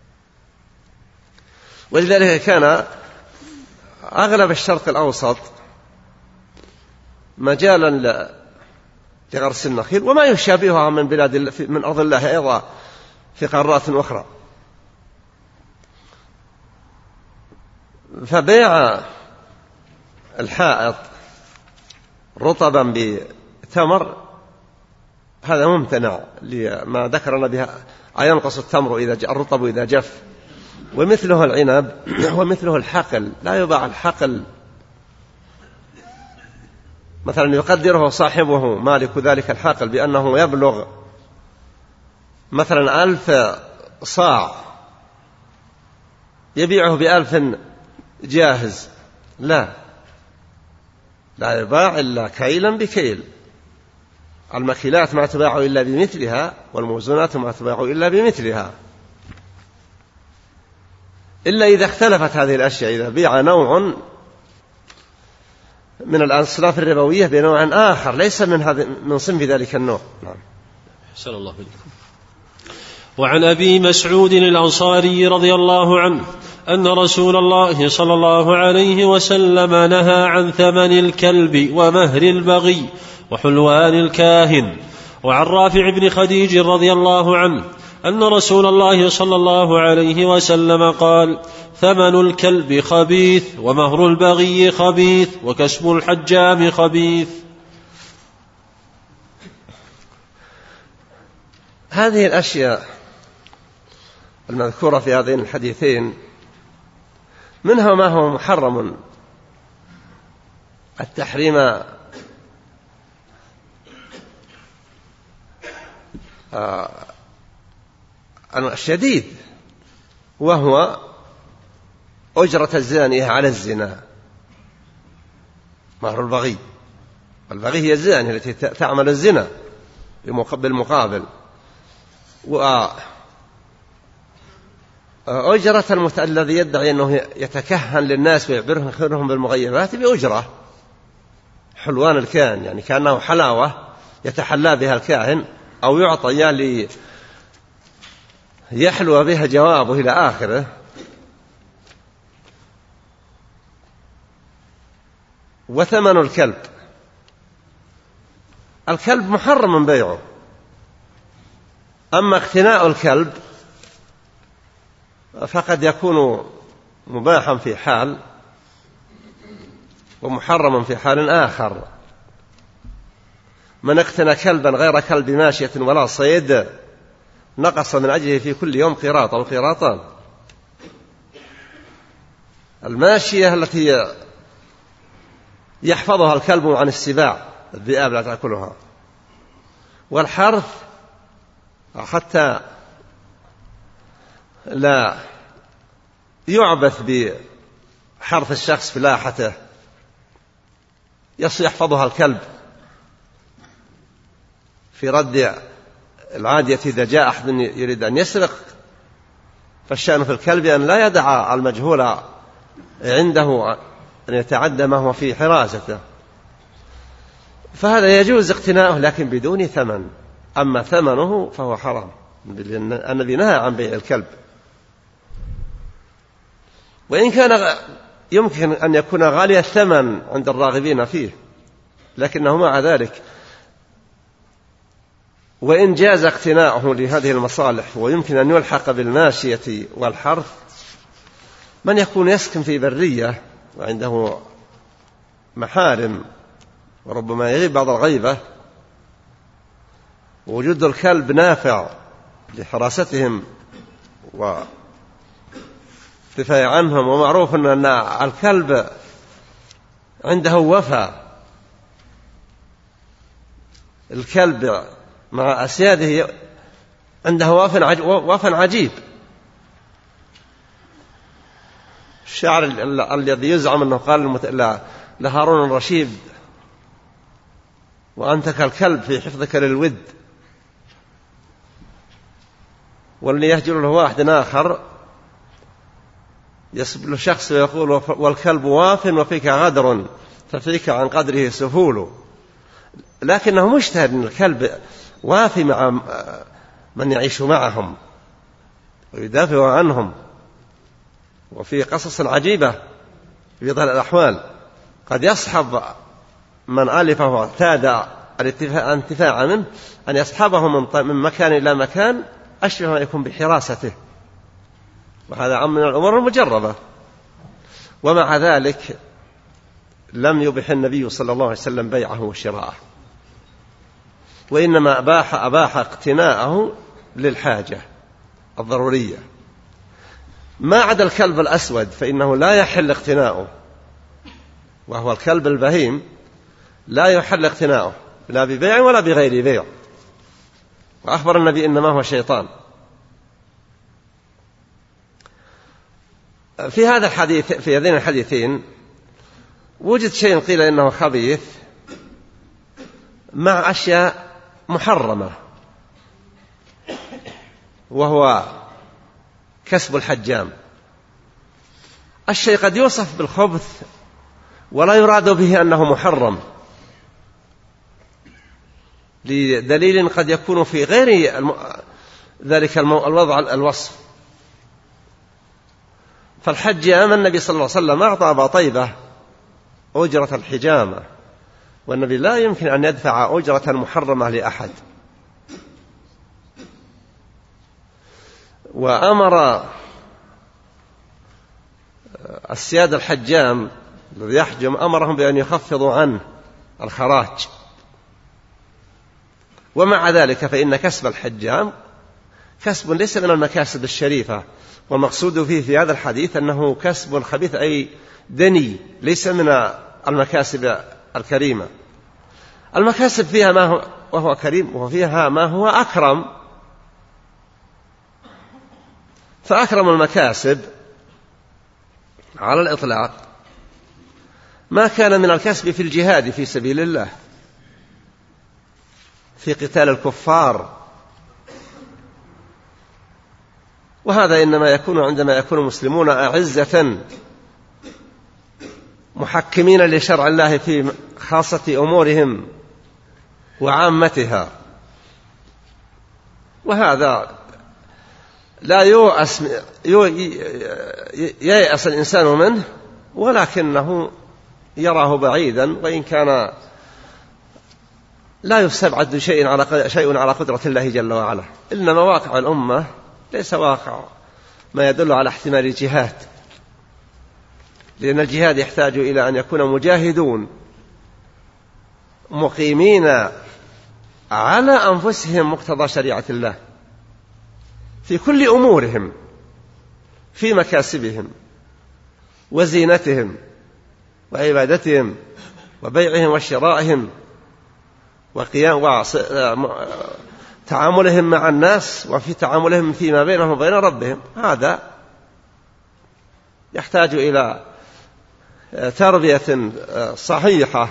ولذلك كان أغلب الشرق الأوسط مجالا لغرس النخيل، وما يشابهها من بلاد من أرض الله أيضا في قارات أخرى. فبيع الحائط رطبا بتمر هذا ممتنع لما ذكرنا بها أينقص التمر إذا الرطب إذا جف. ومثله العنب ومثله الحقل، لا يباع الحقل مثلا يقدره صاحبه مالك ذلك الحقل بأنه يبلغ مثلا ألف صاع يبيعه بألف جاهز، لا لا يباع إلا كيلا بكيل. المكيلات ما تباع إلا بمثلها، والموزونات ما تباع إلا بمثلها، إلا إذا اختلفت هذه الأشياء، إذا بيع نوع من الأصناف الربوية بنوع آخر ليس من هذا من صنف ذلك النوع. نعم. أحسن الله إليكم. وعن أبي مسعود الأنصاري رضي الله عنه أن رسول الله صلى الله عليه وسلم نهى عن ثمن الكلب ومهر البغي وحلوان الكاهن. وعن رافع بن خديج رضي الله عنه أن رسول الله صلى الله عليه وسلم قال: ثمن الكلب خبيث ومهر البغي خبيث وكسب الحجام خبيث. هذه الأشياء المذكورة في هذين الحديثين منها ما هو محرم التحريم الشديد، وهو أجرة الزانية على الزنا، مهر البغي، البغي هي الزانية التي تعمل الزنا بالمقابل. وأجرة المت... الذي يدعي أنه يتكهن للناس ويعبرهم بالمغيبات بأجرة حلوان الكاهن، يعني كأنه حلاوة يتحلى بها الكاهن أو يعطى لي يحلو بها جوابه إلى آخره. وثمن الكلب، الكلب محرم بيعه، أما اقتناء الكلب فقد يكون مباحا في حال ومحرما في حال آخر. من اقتنى كلبا غير كلب ماشية ولا صيد نقص من أجله في كل يوم قيراط أو قيراطان. الماشية التي يحفظها الكلب عن السباع، الذئاب لا تأكلها، والحرث حتى لا يعبث بحرث الشخص فلاحته يحفظها الكلب في رد العادية إذا جاء أحد يريد أن يسرق، فالشأن في الكلب أن لا يدع المجهول عنده أن يتعدى ما هو في حراسته، فهذا يجوز اقتناؤه لكن بدون ثمن. أما ثمنه فهو حرام، النبي نهى عن بيع الكلب. وإن كان يمكن أن يكون غالي الثمن عند الراغبين فيه، لكنه مع ذلك وإن جاز اقتناؤه لهذه المصالح ويمكن أن يلحق بالماشية والحرث، من يكون يسكن في برية وعنده محارم وربما يغيب بعض الغيبة، ووجود الكلب نافع لحراستهم والدفاع عنهم، ومعروف أن الكلب عنده وفاء، الكلب مع أسياده عنده وفاء عجيب. الشاعر الذي يزعم أنه قال لهارون الرشيد وأنت كالكلب في حفظك للود، واللي يهجر له واحد آخر يسب له شخص ويقول والكلب واف وفيك غدر ففيك عن قدره سفول، لكنه مجتهد أن الكلب وافي مع من يعيش معهم ويدافع عنهم. وفي قصص عجيبة في ظل الأحوال قد يصحب من ألفه واعتاد الانتفاع منه أن يصحبه من مكان إلى مكان أشبه ما يكون بحراسته، وهذا أمر من الأمور المجربة. ومع ذلك لم يبح النبي صلى الله عليه وسلم بيعه وشراءه، وإنما أباح, أباح اقتناءه للحاجة الضرورية. ما عدا الكلب الأسود فإنه لا يحل اقتناؤه، وهو الكلب البهيم لا يحل اقتناؤه لا ببيع ولا بغير بيع، وأخبر النبي إنما هو شيطان. في هذا الحديث في هذين الحديثين وجد شيء قيل إنه خبيث مع أشياء محرمة، وهو كسب الحجام. الشيء قد يوصف بالخبث ولا يراد به أنه محرم لدليل قد يكون في غير ذلك الوضع الوصف. فالحجام النبي صلى الله عليه وسلم أعطى أبا طيبة أجرة الحجامة، والنبي لا يمكن أن يدفع أجرة محرمة لأحد. وأمر السيادة الحجام الذي يحجم أمرهم بأن يخفضوا عنه الخراج. ومع ذلك فإن كسب الحجام كسب ليس من المكاسب الشريفة، والمقصود فيه في هذا الحديث أنه كسب خبيث أي دني، ليس من المكاسب الكريمة. المكاسب فيها ما هو وهو كريم، وفيها ما هو أكرم. فأكرم المكاسب على الإطلاق ما كان من الكسب في الجهاد في سبيل الله، في قتال الكفار، وهذا إنما يكون عندما يكون المسلمون أعزة محكمين لشرع الله في خاصة أمورهم وعامتها. وهذا لا يؤس ييأس الإنسان منه، ولكنه يراه بعيدا، وإن كان لا يستبعد شيء على شيء على قدرة الله جل وعلا. إنما واقع الأمة ليس واقع ما يدل على احتمال الجهاد، لأن الجهاد يحتاج إلى أن يكون مجاهدون مقيمين على أنفسهم مقتضى شريعة الله في كل أمورهم، في مكاسبهم وزينتهم وعبادتهم وبيعهم وشرائهم وقيام تعاملهم مع الناس وفي تعاملهم فيما بينهم وبين ربهم. هذا يحتاج إلى تربية صحيحة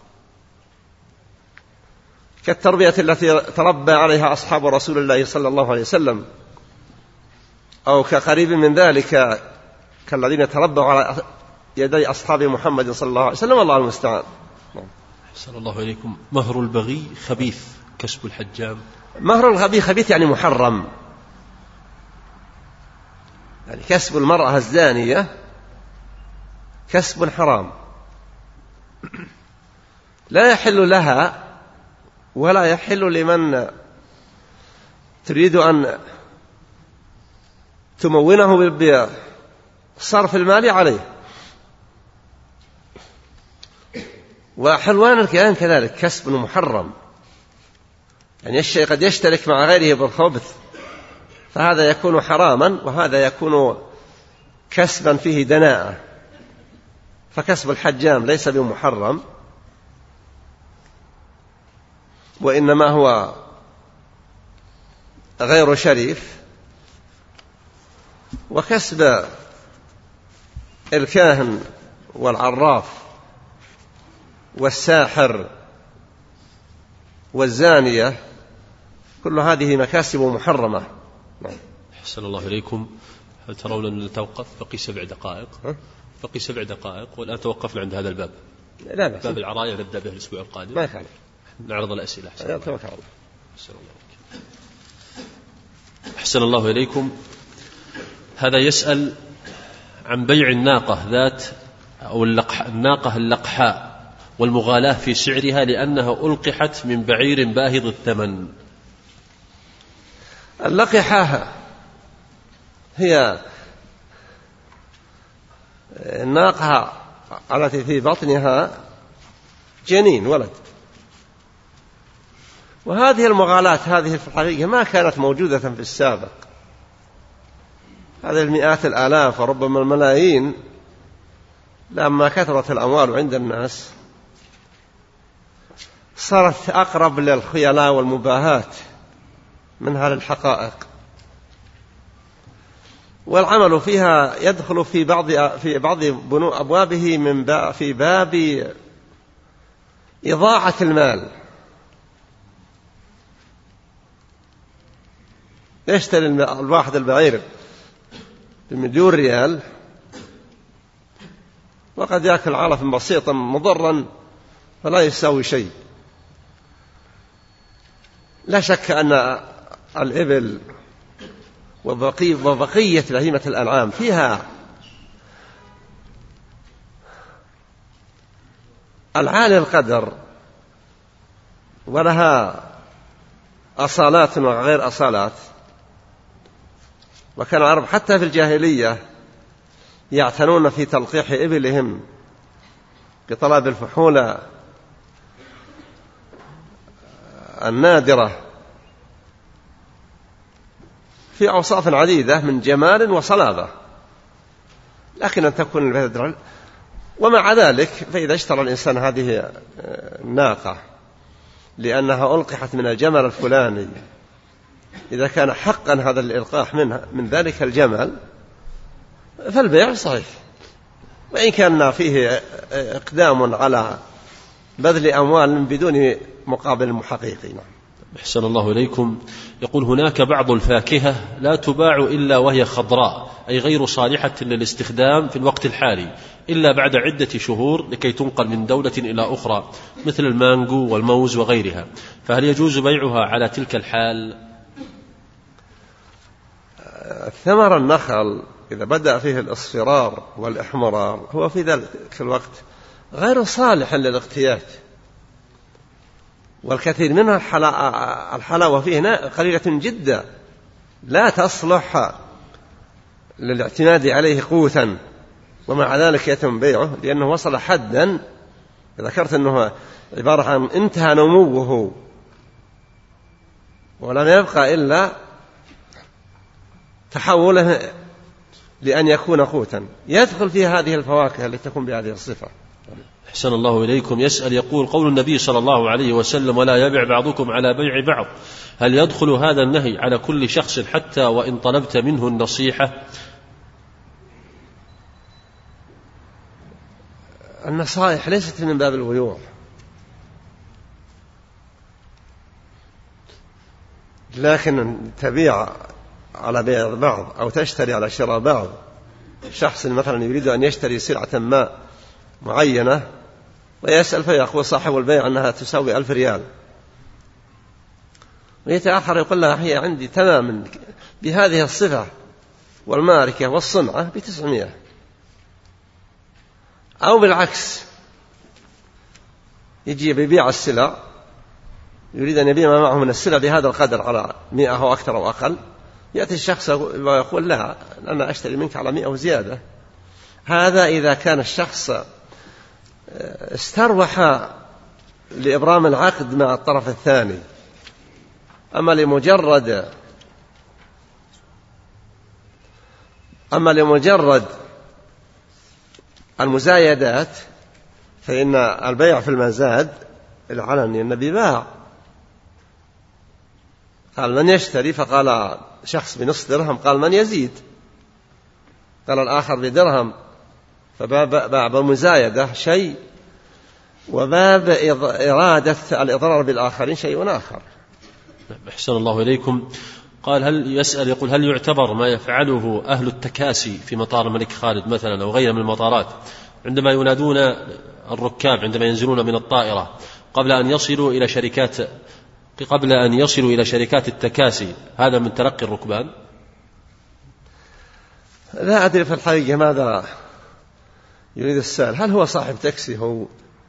كالتربية التي تربى عليها أصحاب رسول الله صلى الله عليه وسلم، أو كقريب من ذلك كالذين تربوا على يدي أصحاب محمد صلى الله عليه وسلم. والله المستعان. أحسن الله إليكم. مهر البغي خبيث كسب الحجام. مهر الغبي خبيث يعني محرم، يعني كسب المرأة الزانية كسب حرام، لا يحل لها ولا يحل لمن تريد أن تمونه بصرف المال عليه. وحلوان الكيان كذلك كسب محرم، يعني الشيء قد يشترك مع غيره بالخبث، فهذا يكون حراما وهذا يكون كسبا فيه دناءة. فكسب الحجام ليس بمحرم، وإنما هو غير شريف. وكسب الكاهن والعراف والساحر والزانية كل هذه مكاسب محرمة. أحسن الله إليكم. هل ترون أن نتوقف؟ بقي سبع دقائق بقي سبع دقائق والآن توقفنا عند هذا الباب. لا بأس. باب العراية نبدأ به الأسبوع القادم. ما يخالف. نعرض الأسئلة. أحسن الله. الله. أحسن الله إليكم. هذا يسأل عن بيع الناقة ذات أو اللقح الناقة اللقحاء والمغالاة في سعرها لأنها ألقحت من بعير باهظ الثمن. اللقحة هي الناقة التي في بطنها جنين ولد، وهذه المغالاة هذه في الحقيقة ما كانت موجودة في السابق. هذه المئات الآلاف وربما الملايين لما كثرت الأموال عند الناس صارت أقرب للخيلاء والمباهاة منها للحقائق، والعمل فيها يدخل في بعض في بعض أبوابه من باب في باب إضاعة المال. يشتري الواحد البعير بمليون ريال وقد يأكل علفا بسيطا مضرا فلا يساوي شيء. لا شك أن الإبل وبقية بهيمة الأنعام فيها العالي القدر ولها أصالات وغير أصالات. وكان العرب حتى في الجاهلية يعتنون في تلقيح إبلهم بطلب الفحول النادرة في أوصاف عديدة من جمال وصلابة، لكن أن تكون البذرة. ومع ذلك فإذا اشترى الإنسان هذه الناقة لأنها ألقحت من الجمل الفلاني، إذا كان حقا هذا الإلقاح منها من ذلك الجمل فالبيع صحيح، وإن كان فيه إقدام على بذل أموال بدون مقابل محقق. أحسن الله إليكم. يقول هناك بعض الفاكهة لا تباع إلا وهي خضراء، أي غير صالحة للاستخدام في الوقت الحالي إلا بعد عدة شهور لكي تنقل من دولة إلى أخرى، مثل المانجو والموز وغيرها، فهل يجوز بيعها على تلك الحال؟ ثمر النخل إذا بدأ فيه الإصفرار والإحمرار هو في ذلك الوقت غير صالح للاغتيات، والكثير منها الحلاوة فيه قليلة جدا لا تصلح للاعتماد عليه قوتا، ومع ذلك يتم بيعه لأنه وصل حدا ذكرت أنه عبارة عن انتهى نموه ولم يبقى إلا تحوله لأن يكون قوتا، يدخل في هذه الفواكه التي تكون بهذه الصفة. أحسن الله إليكم. يسأل يقول قول النبي صلى الله عليه وسلم ولا يبيع بعضكم على بيع بعض، هل يدخل هذا النهي على كل شخص حتى وإن طلبت منه النصيحة؟ النصائح ليست من باب البيوع، لكن تبيع على بيع بعض أو تشتري على شراء بعض. شخص مثلا يريد أن يشتري سلعة ما معينة ويسأل فيقول صاحب البيع أنها تساوي ألف ريال، ويتأخر يقول لها هي عندي تماما بهذه الصفة والماركة والصنعة بتسعمائة، أو بالعكس يجي بيبيع السلع يريد أن يبيع ما معه من السلع بهذا القدر على مئة أو أكثر أو أقل، يأتي الشخص ويقول لها أنا أشتري منك على مئة وزيادة. هذا إذا كان الشخص استروح لإبرام العقد مع الطرف الثاني، أما لمجرد أما لمجرد المزايدات فإن البيع في المزاد العلني النبي باع، قال من يشتري، فقال شخص بنصف درهم، قال من يزيد، قال الآخر بدرهم، فباب المزايدة شيء وباب إرادة الإضرار بالآخرين شيء آخر. أحسن الله إليكم. قال هل يسأل يقول هل يعتبر ما يفعله أهل التكاسي في مطار الملك خالد مثلا أو غيره من المطارات عندما ينادون الركاب عندما ينزلون من الطائرة قبل أن يصلوا إلى شركات قبل أن يصلوا إلى شركات التكاسي، هذا من تلقي الركبان؟ لا أدري في الحقيقة ماذا يريد السائل، هل هو صاحب تاكسي هو؟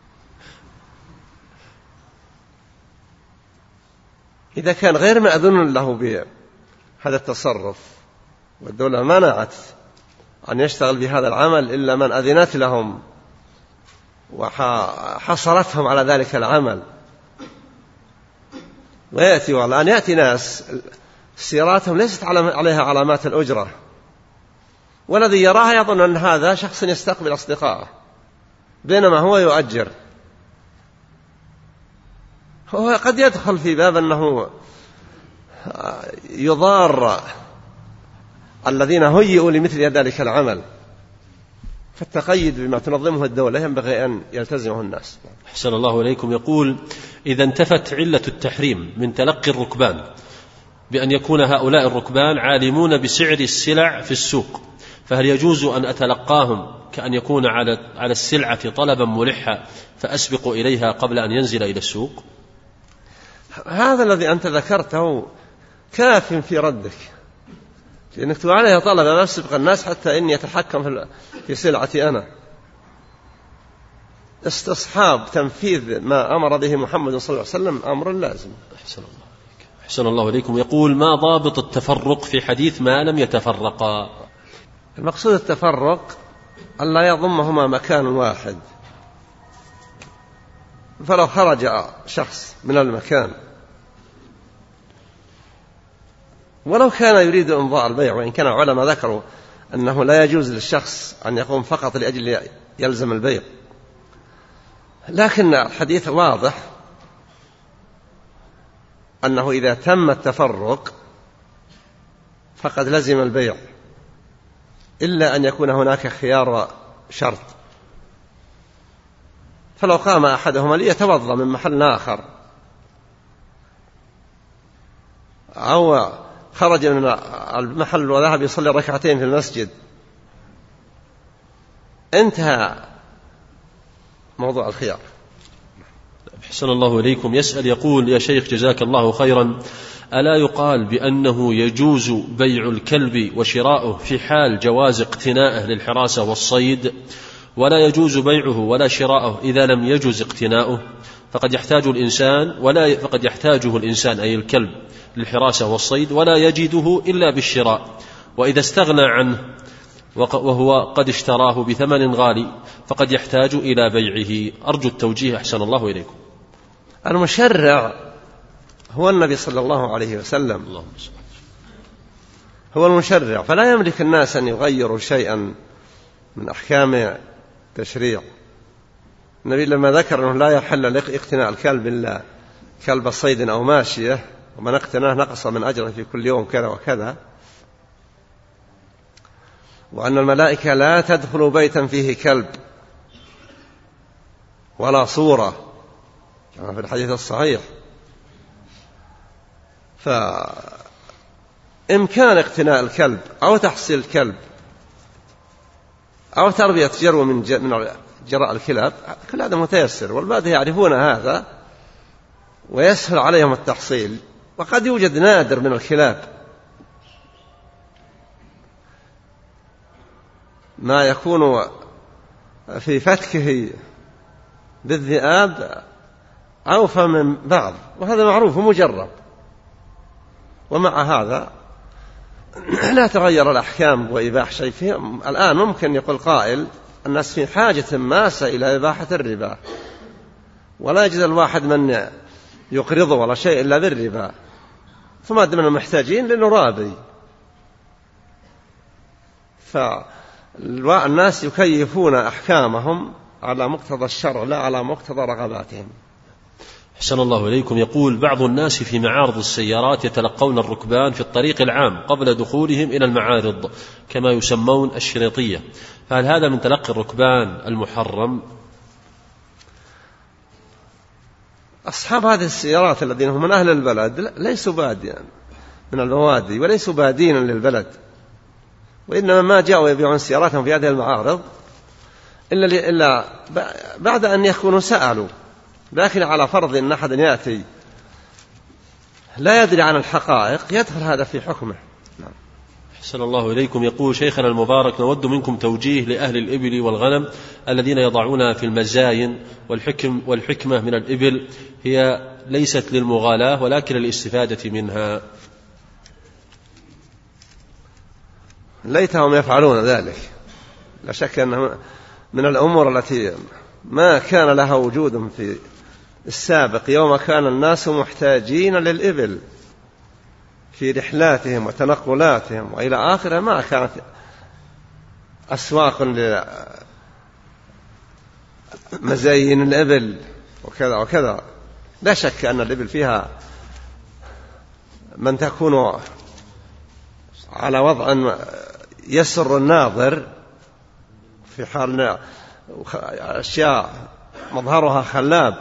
إذا كان غير مأذون له بهذا التصرف والدولة منعت أن يشتغل بهذا العمل إلا من أذنت لهم وحصرتهم على ذلك العمل، ويأتي والآن يأتي ناس سياراتهم ليست عليها علامات الأجرة، والذي يراها يظن أن هذا شخص يستقبل أصدقائه بينما هو يؤجر. هو قد يدخل في باب أنه يضار الذين هيئوا لمثل ذلك العمل، فالتقيد بما تنظمه الدولة ينبغي أن يلتزمه الناس. أحسن الله إليكم. يقول إذا انتفت علة التحريم من تلقي الركبان بأن يكون هؤلاء الركبان عالمون بسعر السلع في السوق، فهل يجوز أن أتلقاهم كأن يكون على على السلعة طلبا ملحا فأسبق إليها قبل أن ينزل إلى السوق؟ هذا الذي أنت ذكرته كاف في ردك، لأنك تقول عليها طلب ما أسبق الناس حتى إني أتحكم في سلعتي أنا. استصحاب تنفيذ ما أمر به محمد صلى الله عليه وسلم أمر لازم. أحسن الله عليك. أحسن الله إليكم. يقول ما ضابط التفرق في حديث ما لم يتفرقا؟ المقصود التفرق ألا يضمهما مكان واحد، فلو خرج شخص من المكان ولو كان يريد إمضاء البيع، وإن كان العلماء ذكروا أنه لا يجوز للشخص أن يقوم فقط لأجل يلزم البيع، لكن الحديث واضح أنه إذا تم التفرق فقد لزم البيع إلا أن يكون هناك خيار شرط، فلو قام أحدهما ليتوضأ من محل آخر أو خرج من المحل وذهب يصلي ركعتين في المسجد، انتهى موضوع الخيار. أحسن الله إليكم. يسأل يقول: يا شيخ جزاك الله خيرا، ألا يقال بأنه يجوز بيع الكلب وشراؤه في حال جواز اقتنائه للحراسة والصيد، ولا يجوز بيعه ولا شراؤه إذا لم يجوز اقتناؤه؟ فقد يحتاج الإنسان ولا فقد يحتاجه الإنسان أي الكلب للحراسة والصيد ولا يجده إلا بالشراء، وإذا استغنى عنه وهو قد اشتراه بثمن غالي فقد يحتاج إلى بيعه. أرجو التوجيه أحسن الله إليكم. المشرع هو النبي صلى الله عليه وسلم، هو المشرع، فلا يملك الناس أن يغيروا شيئا من أحكام التشريع. النبي لما ذكر أنه لا يحل اقتناء الكلب إلا كلب صيد أو ماشية، ومن اقتناه نقص من أجره في كل يوم كذا وكذا، وأن الملائكة لا تدخل بيتا فيه كلب ولا صورة كما في الحديث الصحيح. فإمكان اقتناء الكلب أو تحصيل الكلب أو تربية جرو من جراء الكلاب كل هذا متيسر، والبعض يعرفون هذا ويسهل عليهم التحصيل. وقد يوجد نادر من الكلاب ما يكون في فتكه بالذئاب أوفى من بعض، وهذا معروف ومجرب. ومع هذا لا تغير الأحكام وإباح شيء فيه. الآن ممكن يقول قائل الناس في حاجة ماسة إلى إباحة الربا، ولا يجد الواحد من يقرضه ولا شيء إلا بالربا، فما دمنا محتاجين لنرابي. فالناس يكيفون أحكامهم على مقتضى الشرع لا على مقتضى رغباتهم. أحسن الله إليكم. يقول: بعض الناس في معارض السيارات يتلقون الركبان في الطريق العام قبل دخولهم إلى المعارض كما يسمون الشريطية، فهل هذا من تلقي الركبان المحرم؟ أصحاب هذه السيارات الذين هم من أهل البلد ليسوا بادين من البوادي وليسوا بادين للبلد، وإنما ما جاءوا يبيعون سياراتهم في هذه المعارض إلا, إلا بعد أن يكونوا سألوا. لكن على فرض أن أحد يأتي لا يدري عن الحقائق يدخل هذا في حكمه. أحسن الله إليكم. يقول: شيخنا المبارك، نود منكم توجيه لأهل الإبل والغنم الذين يضعونها في المزاين، والحكم والحكمة من الإبل هي ليست للمغالاة ولكن للاستفادة منها. ليتهم يفعلون ذلك. لا شك أنه من الأمور التي ما كان لها وجود في السابق يوم كان الناس محتاجين للإبل في رحلاتهم وتنقلاتهم وإلى آخره، ما كانت أسواق لمزاين الإبل وكذا وكذا. لا شك أن الإبل فيها من تكون على وضع يسر الناظر في حال أشياء مظهرها خلاب.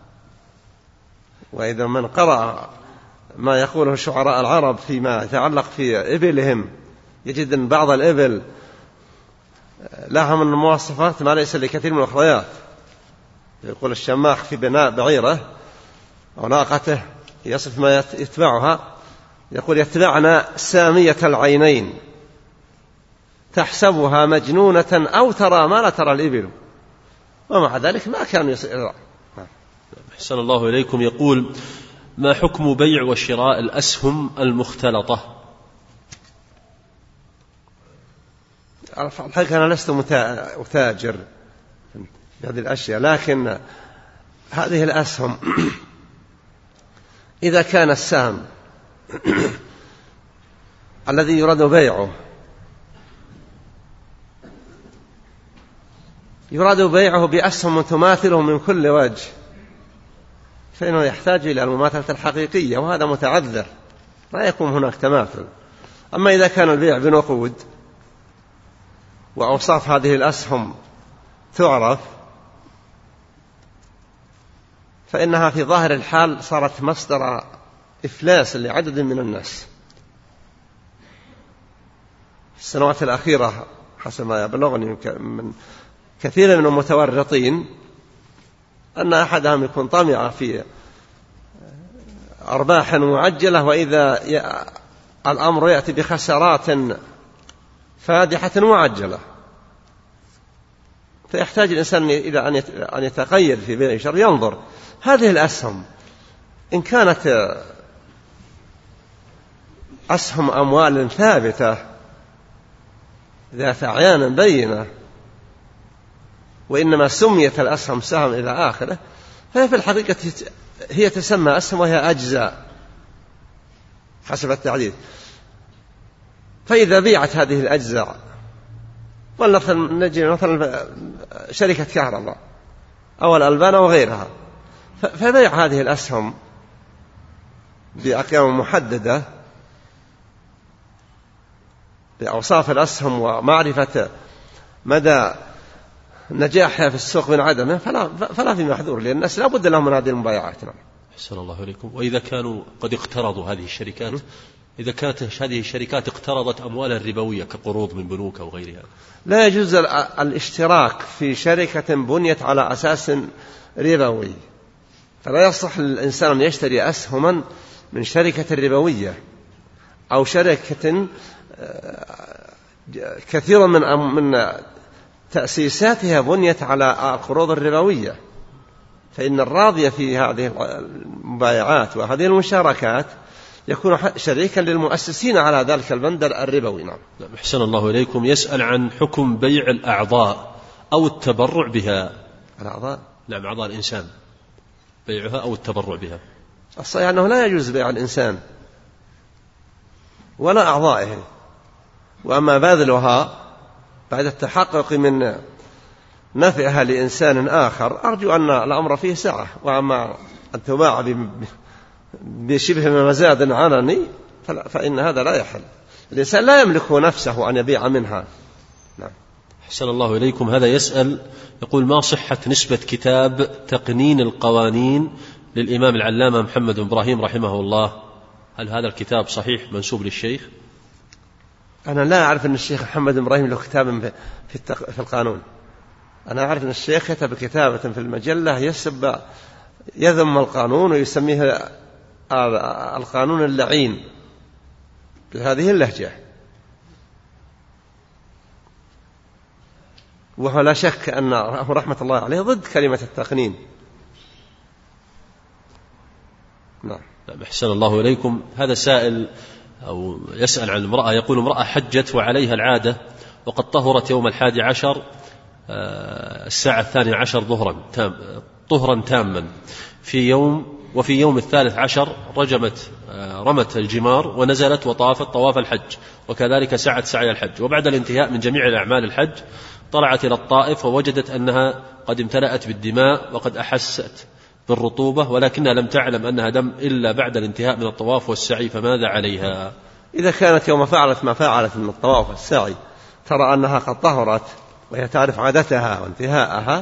وإذا من قرأ ما يقوله شعراء العرب فيما يتعلق في إبلهم يجد أن بعض الإبل لها من المواصفات ما ليس لكثير من الأخريات. يقول الشماخ في بناء بعيره أو ناقته يصف ما يتبعها، يقول: يتبعنا سامية العينين تحسبها مجنونة أو ترى ما لا ترى الإبل، ومع ذلك ما كانوا يسئلون. أحسن الله إليكم. يقول: ما حكم بيع وشراء الأسهم المختلطة؟ الحقيقة أنا لست متاجر بهذه الأشياء، لكن هذه الأسهم إذا كان السهم الذي يراد بيعه يراد بيعه بأسهم تماثله من كل وجه فإنه يحتاج إلى المماثلة الحقيقية، وهذا متعذر لا يكون هناك تماثل. أما إذا كان البيع بنقود وأوصاف هذه الأسهم تعرف فإنها في ظاهر الحال صارت مصدر إفلاس لعدد من الناس في السنوات الأخيرة حسب ما يبلغني من كثير من المتورطين أن أحدهم يكون طمع في أرباح معجلة، وإذا الأمر يأتي بخسارات فادحة معجلة، فيحتاج الإنسان إلى أن يتقيد في بيع شر، ينظر هذه الأسهم إن كانت أسهم أموال ثابتة ذات أعيان بينة، وإنما سميت الأسهم سهم إلى آخره، فهي في الحقيقة هي تسمى أسهم وهي أجزاء حسب التعديد. فإذا بيعت هذه الأجزاء، ولنفرض نجي مثلا شركة كهرباء أو الألبان وغيرها، فبيع هذه الأسهم بأقيام محددة بأوصاف الأسهم ومعرفة مدى نجاحها في السوق من عدمه، فلا, فلا في محذور، لأن الناس لا بد لهم من هذه المبايعات. أحسن الله إليكم. وإذا كانوا قد اقترضوا هذه الشركات، إذا كانت هذه الشركات اقترضت أموالا ربوية كقروض من بنوك أو غيرها، لا يجوز الاشتراك في شركة بنيت على أساس ربوي، فلا يصح للإنسان أن يشتري أسهما من شركة ربوية أو شركة كثيرا من من تأسيساتها بنيت على القروض الربوية، فإن الراضي في هذه المبايعات وهذه المشاركات يكون شريكا للمؤسسين على ذلك البند الربوي. نعم. أحسن الله إليكم. يسأل عن حكم بيع الأعضاء أو التبرع بها. الأعضاء؟ نعم، أعضاء الإنسان، بيعها أو التبرع بها. الصحيح أنه لا يجوز بيع الإنسان ولا أعضائه، وأما باذلها بعد التحقق من نفعها لإنسان آخر أرجو أن الأمر فيه سعة، وأما أن تباع بشبه مزاد علني فإن هذا لا يحل، الإنسان لا يملك نفسه أن يبيع منها. نعم. أحسن الله إليكم. هذا يسأل يقول: ما صحة نسبة كتاب تقنين القوانين للإمام العلامة محمد بن إبراهيم رحمه الله؟ هل هذا الكتاب صحيح منسوب للشيخ؟ أنا لا أعرف أن الشيخ محمد بن إبراهيم له كتاب في, في القانون. أنا أعرف أن الشيخ كتب كتابة في المجلة يسب يذم القانون ويسميه القانون اللعين بهذه اللهجة، وهو لا شك أنه رحمة الله عليه ضد كلمة التقنين. نعم. أحسن الله إليكم. هذا سائل أو يسأل عن امرأة، يقول: امرأة حجت وعليها العادة وقد طهرت يوم الحادي عشر الساعة الثانية عشر ظهرا تام طهرا تاما في يوم، وفي يوم الثالث عشر رجمت رمت الجمار ونزلت وطافت طواف الحج، وكذلك سعت سعي الحج، وبعد الانتهاء من جميع الأعمال الحج طلعت إلى الطائف ووجدت أنها قد امتلأت بالدماء وقد أحست بالرطوبة، ولكنها لم تعلم أنها دم إلا بعد الانتهاء من الطواف والسعي، فماذا عليها؟ إذا كانت يوم فعلت ما فعلت من الطواف والسعي ترى أنها قد طهرت وهي تعرف عادتها وانتهاءها،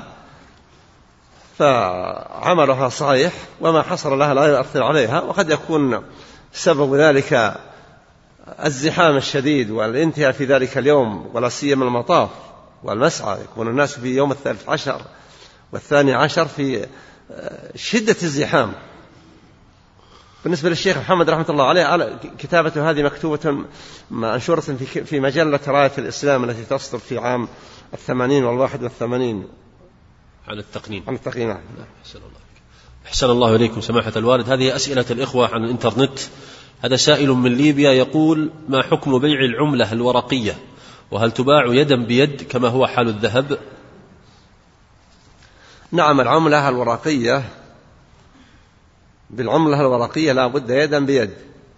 فعملها صحيح وما حصل لها لا يؤثر عليها، وقد يكون سبب ذلك الزحام الشديد والانتهاء في ذلك اليوم، ولا سيما المطاف والمسعى، يكون الناس في يوم الثالث عشر والثاني عشر في شدة الزحام. بالنسبة للشيخ محمد رحمة الله عليه، كتابته هذه مكتوبة منشورة في مجلة راية الإسلام التي تصدر في عام الثمانين والواحد والثمانين عن التقنين. عن التقنين. نعم. أحسن الله. أحسن الله إليكم سماحة الوالد. هذه أسئلة الإخوة عن الإنترنت. هذا سائل من ليبيا يقول: ما حكم بيع العملة الورقية، وهل تباع يدا بيد كما هو حال الذهب؟ نعم، العملة الورقية بالعملة الورقية لا بد يدا بيد،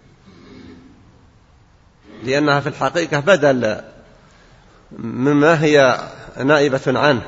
لأنها في الحقيقة بدل مما هي نائبة عنه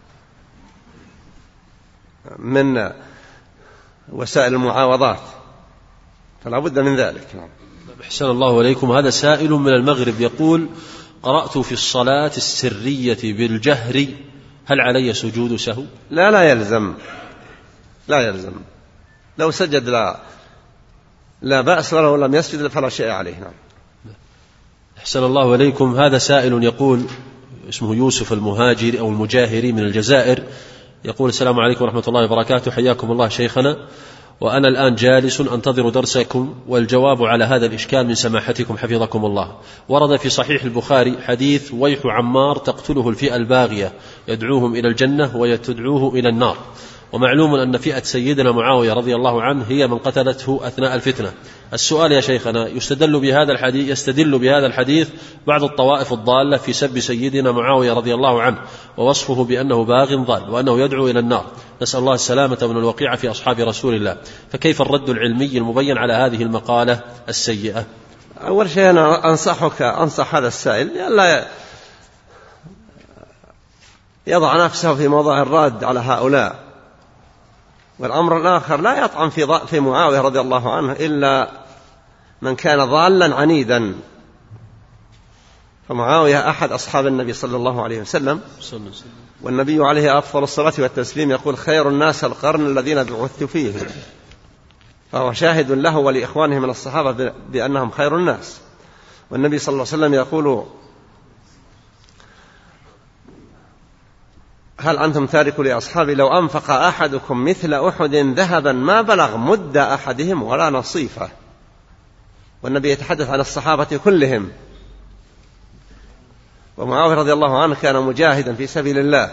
من وسائل المعاوضات، فلا بد من ذلك. نعم. أحسن الله إليكم. هذا سائل من المغرب يقول: قرأت في الصلاة السرية بالجهر، هل علي سجود سهو؟ لا لا يلزم، لا يلزم. لو سجد لا لا بأس ولو لم يسجد فلا شيء عليه. نعم. أحسن الله إليكم. هذا سائل يقول، اسمه يوسف المهاجر أو المجاهري من الجزائر، يقول: السلام عليكم ورحمة الله وبركاته، حياكم الله شيخنا، وأنا الآن جالس أنتظر درسكم والجواب على هذا الإشكال من سماحتكم حفظكم الله. ورد في صحيح البخاري حديث: ويح عمار تقتله الفئة الباغية يدعوهم إلى الجنة ويتدعوه إلى النار. ومعلوم أن فئة سيدنا معاوية رضي الله عنه هي من قتلته أثناء الفتنة. السؤال يا شيخنا: يستدل بهذا الحديث يستدل بهذا الحديث بعض الطوائف الضالة في سب سيدنا معاوية رضي الله عنه ووصفه بأنه باغ ضال وأنه يدعو إلى النار، نسأل الله السلامة من الوقيعة في أصحاب رسول الله، فكيف الرد العلمي المبين على هذه المقالة السيئة؟ أول شيء أنا أنصحك أنصح هذا السائل لا يضع نفسه في موضع الرد على هؤلاء. والأمر الآخر: لا يطعن في في معاوية رضي الله عنه إلا من كان ضالا عنيدا، فمعاوية أحد أصحاب النبي صلى الله عليه وسلم، والنبي عليه أفضل الصلاة والتسليم يقول: خير الناس القرن الذين بعثت فيه، فهو شاهد له ولإخوانه من الصحابة بأنهم خير الناس. والنبي صلى الله عليه وسلم يقول: هل أنتم تاركوا لأصحابي لو أنفق أحدكم مثل أحد ذهبا ما بلغ مد أحدهم ولا نصيفه. والنبي يتحدث عن الصحابة كلهم. ومعاوية رضي الله عنه كان مجاهدا في سبيل الله،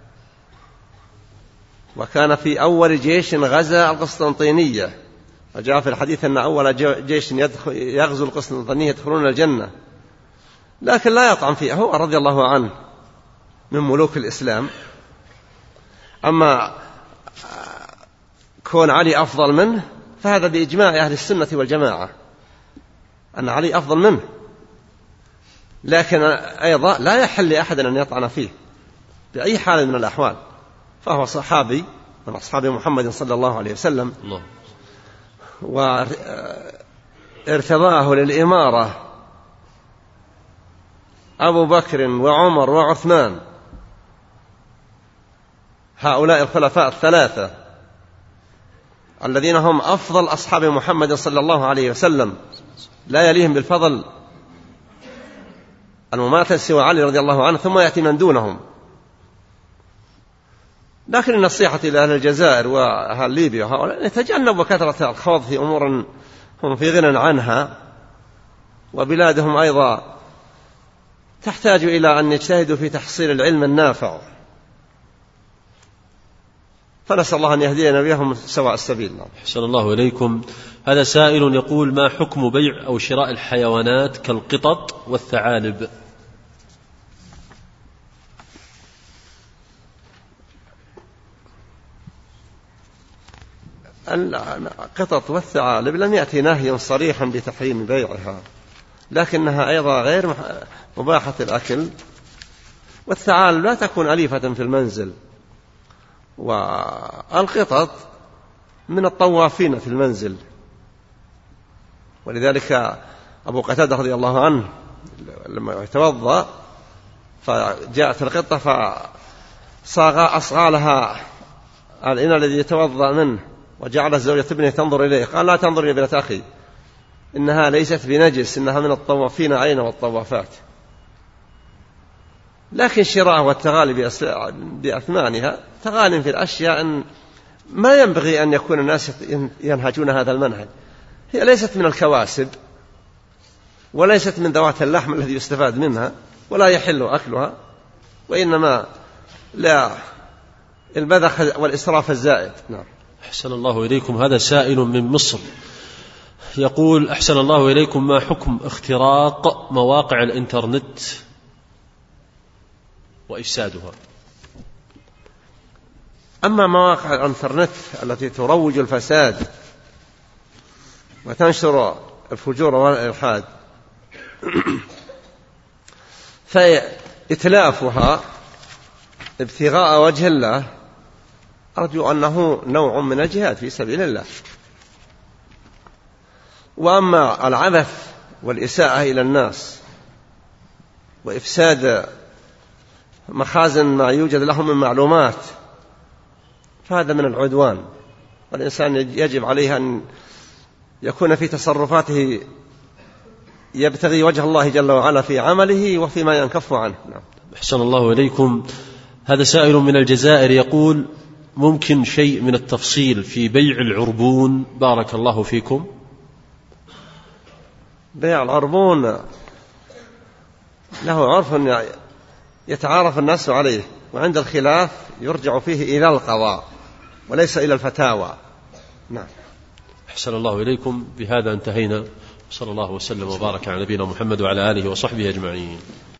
وكان في أول جيش غزا القسطنطينية، وجاء في الحديث أن أول جيش يغزو القسطنطينية يدخلون الجنة، لكن لا يطعن فيه، هو رضي الله عنه من ملوك الإسلام. أما كون علي أفضل منه فهذا بإجماع أهل السنة والجماعة أن علي أفضل منه، لكن أيضا لا يحل لأحد أن يطعن فيه بأي حال من الأحوال، فهو صحابي من أصحاب محمد صلى الله عليه وسلم، وارتضاه للإمارة أبو بكر وعمر وعثمان، هؤلاء الخلفاء الثلاثة الذين هم أفضل أصحاب محمد صلى الله عليه وسلم، لا يليهم بالفضل المماثل سوى علي رضي الله عنه، ثم يأتي من دونهم. لكن النصيحة إلى أهل الجزائر وأهل ليبيا هؤلاء يتجنبوا كثرة الخوض في أمور هم في غنى عنها، وبلادهم أيضا تحتاج إلى أن يجتهدوا في تحصيل العلم النافع، فنسأل الله أن يهدينا بهم سواء السبيل. أحسن الله إليكم. هذا سائل يقول: ما حكم بيع أو شراء الحيوانات كالقطط والثعالب؟ القطط والثعالب لم يأتي نهي صريحا بتحريم بيعها، لكنها أيضا غير مباحة الأكل، والثعالب لا تكون أليفة في المنزل، والقطط من الطوافين في المنزل. ولذلك أبو قتادة رضي الله عنه لما يتوضأ فجاءت القطة فصاغ أصغى لها الإناء الذي يتوضأ منه، وجعل زوجة ابنه تنظر إليه، قال: لا تنظر يا ابنة أخي، إنها ليست بنجس، إنها من الطوافين عين والطوافات. لكن شراء والتغالي بأثمانها تغالي في الأشياء أن ما ينبغي أن يكون الناس ينهجون هذا المنهج. هي ليست من الكواسب وليست من ذوات اللحم الذي يستفاد منها ولا يحل أكلها، وإنما لا البذخ والإسراف الزائد. نعم. أحسن الله إليكم. هذا سائل من مصر يقول: أحسن الله إليكم، ما حكم اختراق مواقع الإنترنت وإفسادها؟ أما مواقع الإنترنت التي تروج الفساد وتنشر الفجور والإلحاد فإتلافها ابتغاء وجه الله أرجو أنه نوع من الجهاد في سبيل الله. وأما العبث والإساءة إلى الناس وإفساد مخازن ما يوجد لهم من معلومات فهذا من العدوان، والإنسان يجب عليه أن يكون في تصرفاته يبتغي وجه الله جل وعلا في عمله وفيما ينكف عنه. نعم. أحسن الله إليكم. هذا سائل من الجزائر يقول: ممكن شيء من التفصيل في بيع العربون بارك الله فيكم؟ بيع العربون له عرف يتعارف الناس عليه، وعند الخلاف يرجع فيه إلى القضاء وليس إلى الفتاوى. نعم. أحسن الله إليكم. بهذا انتهينا. صلى الله وسلم وبارك على نبينا محمد وعلى آله وصحبه أجمعين.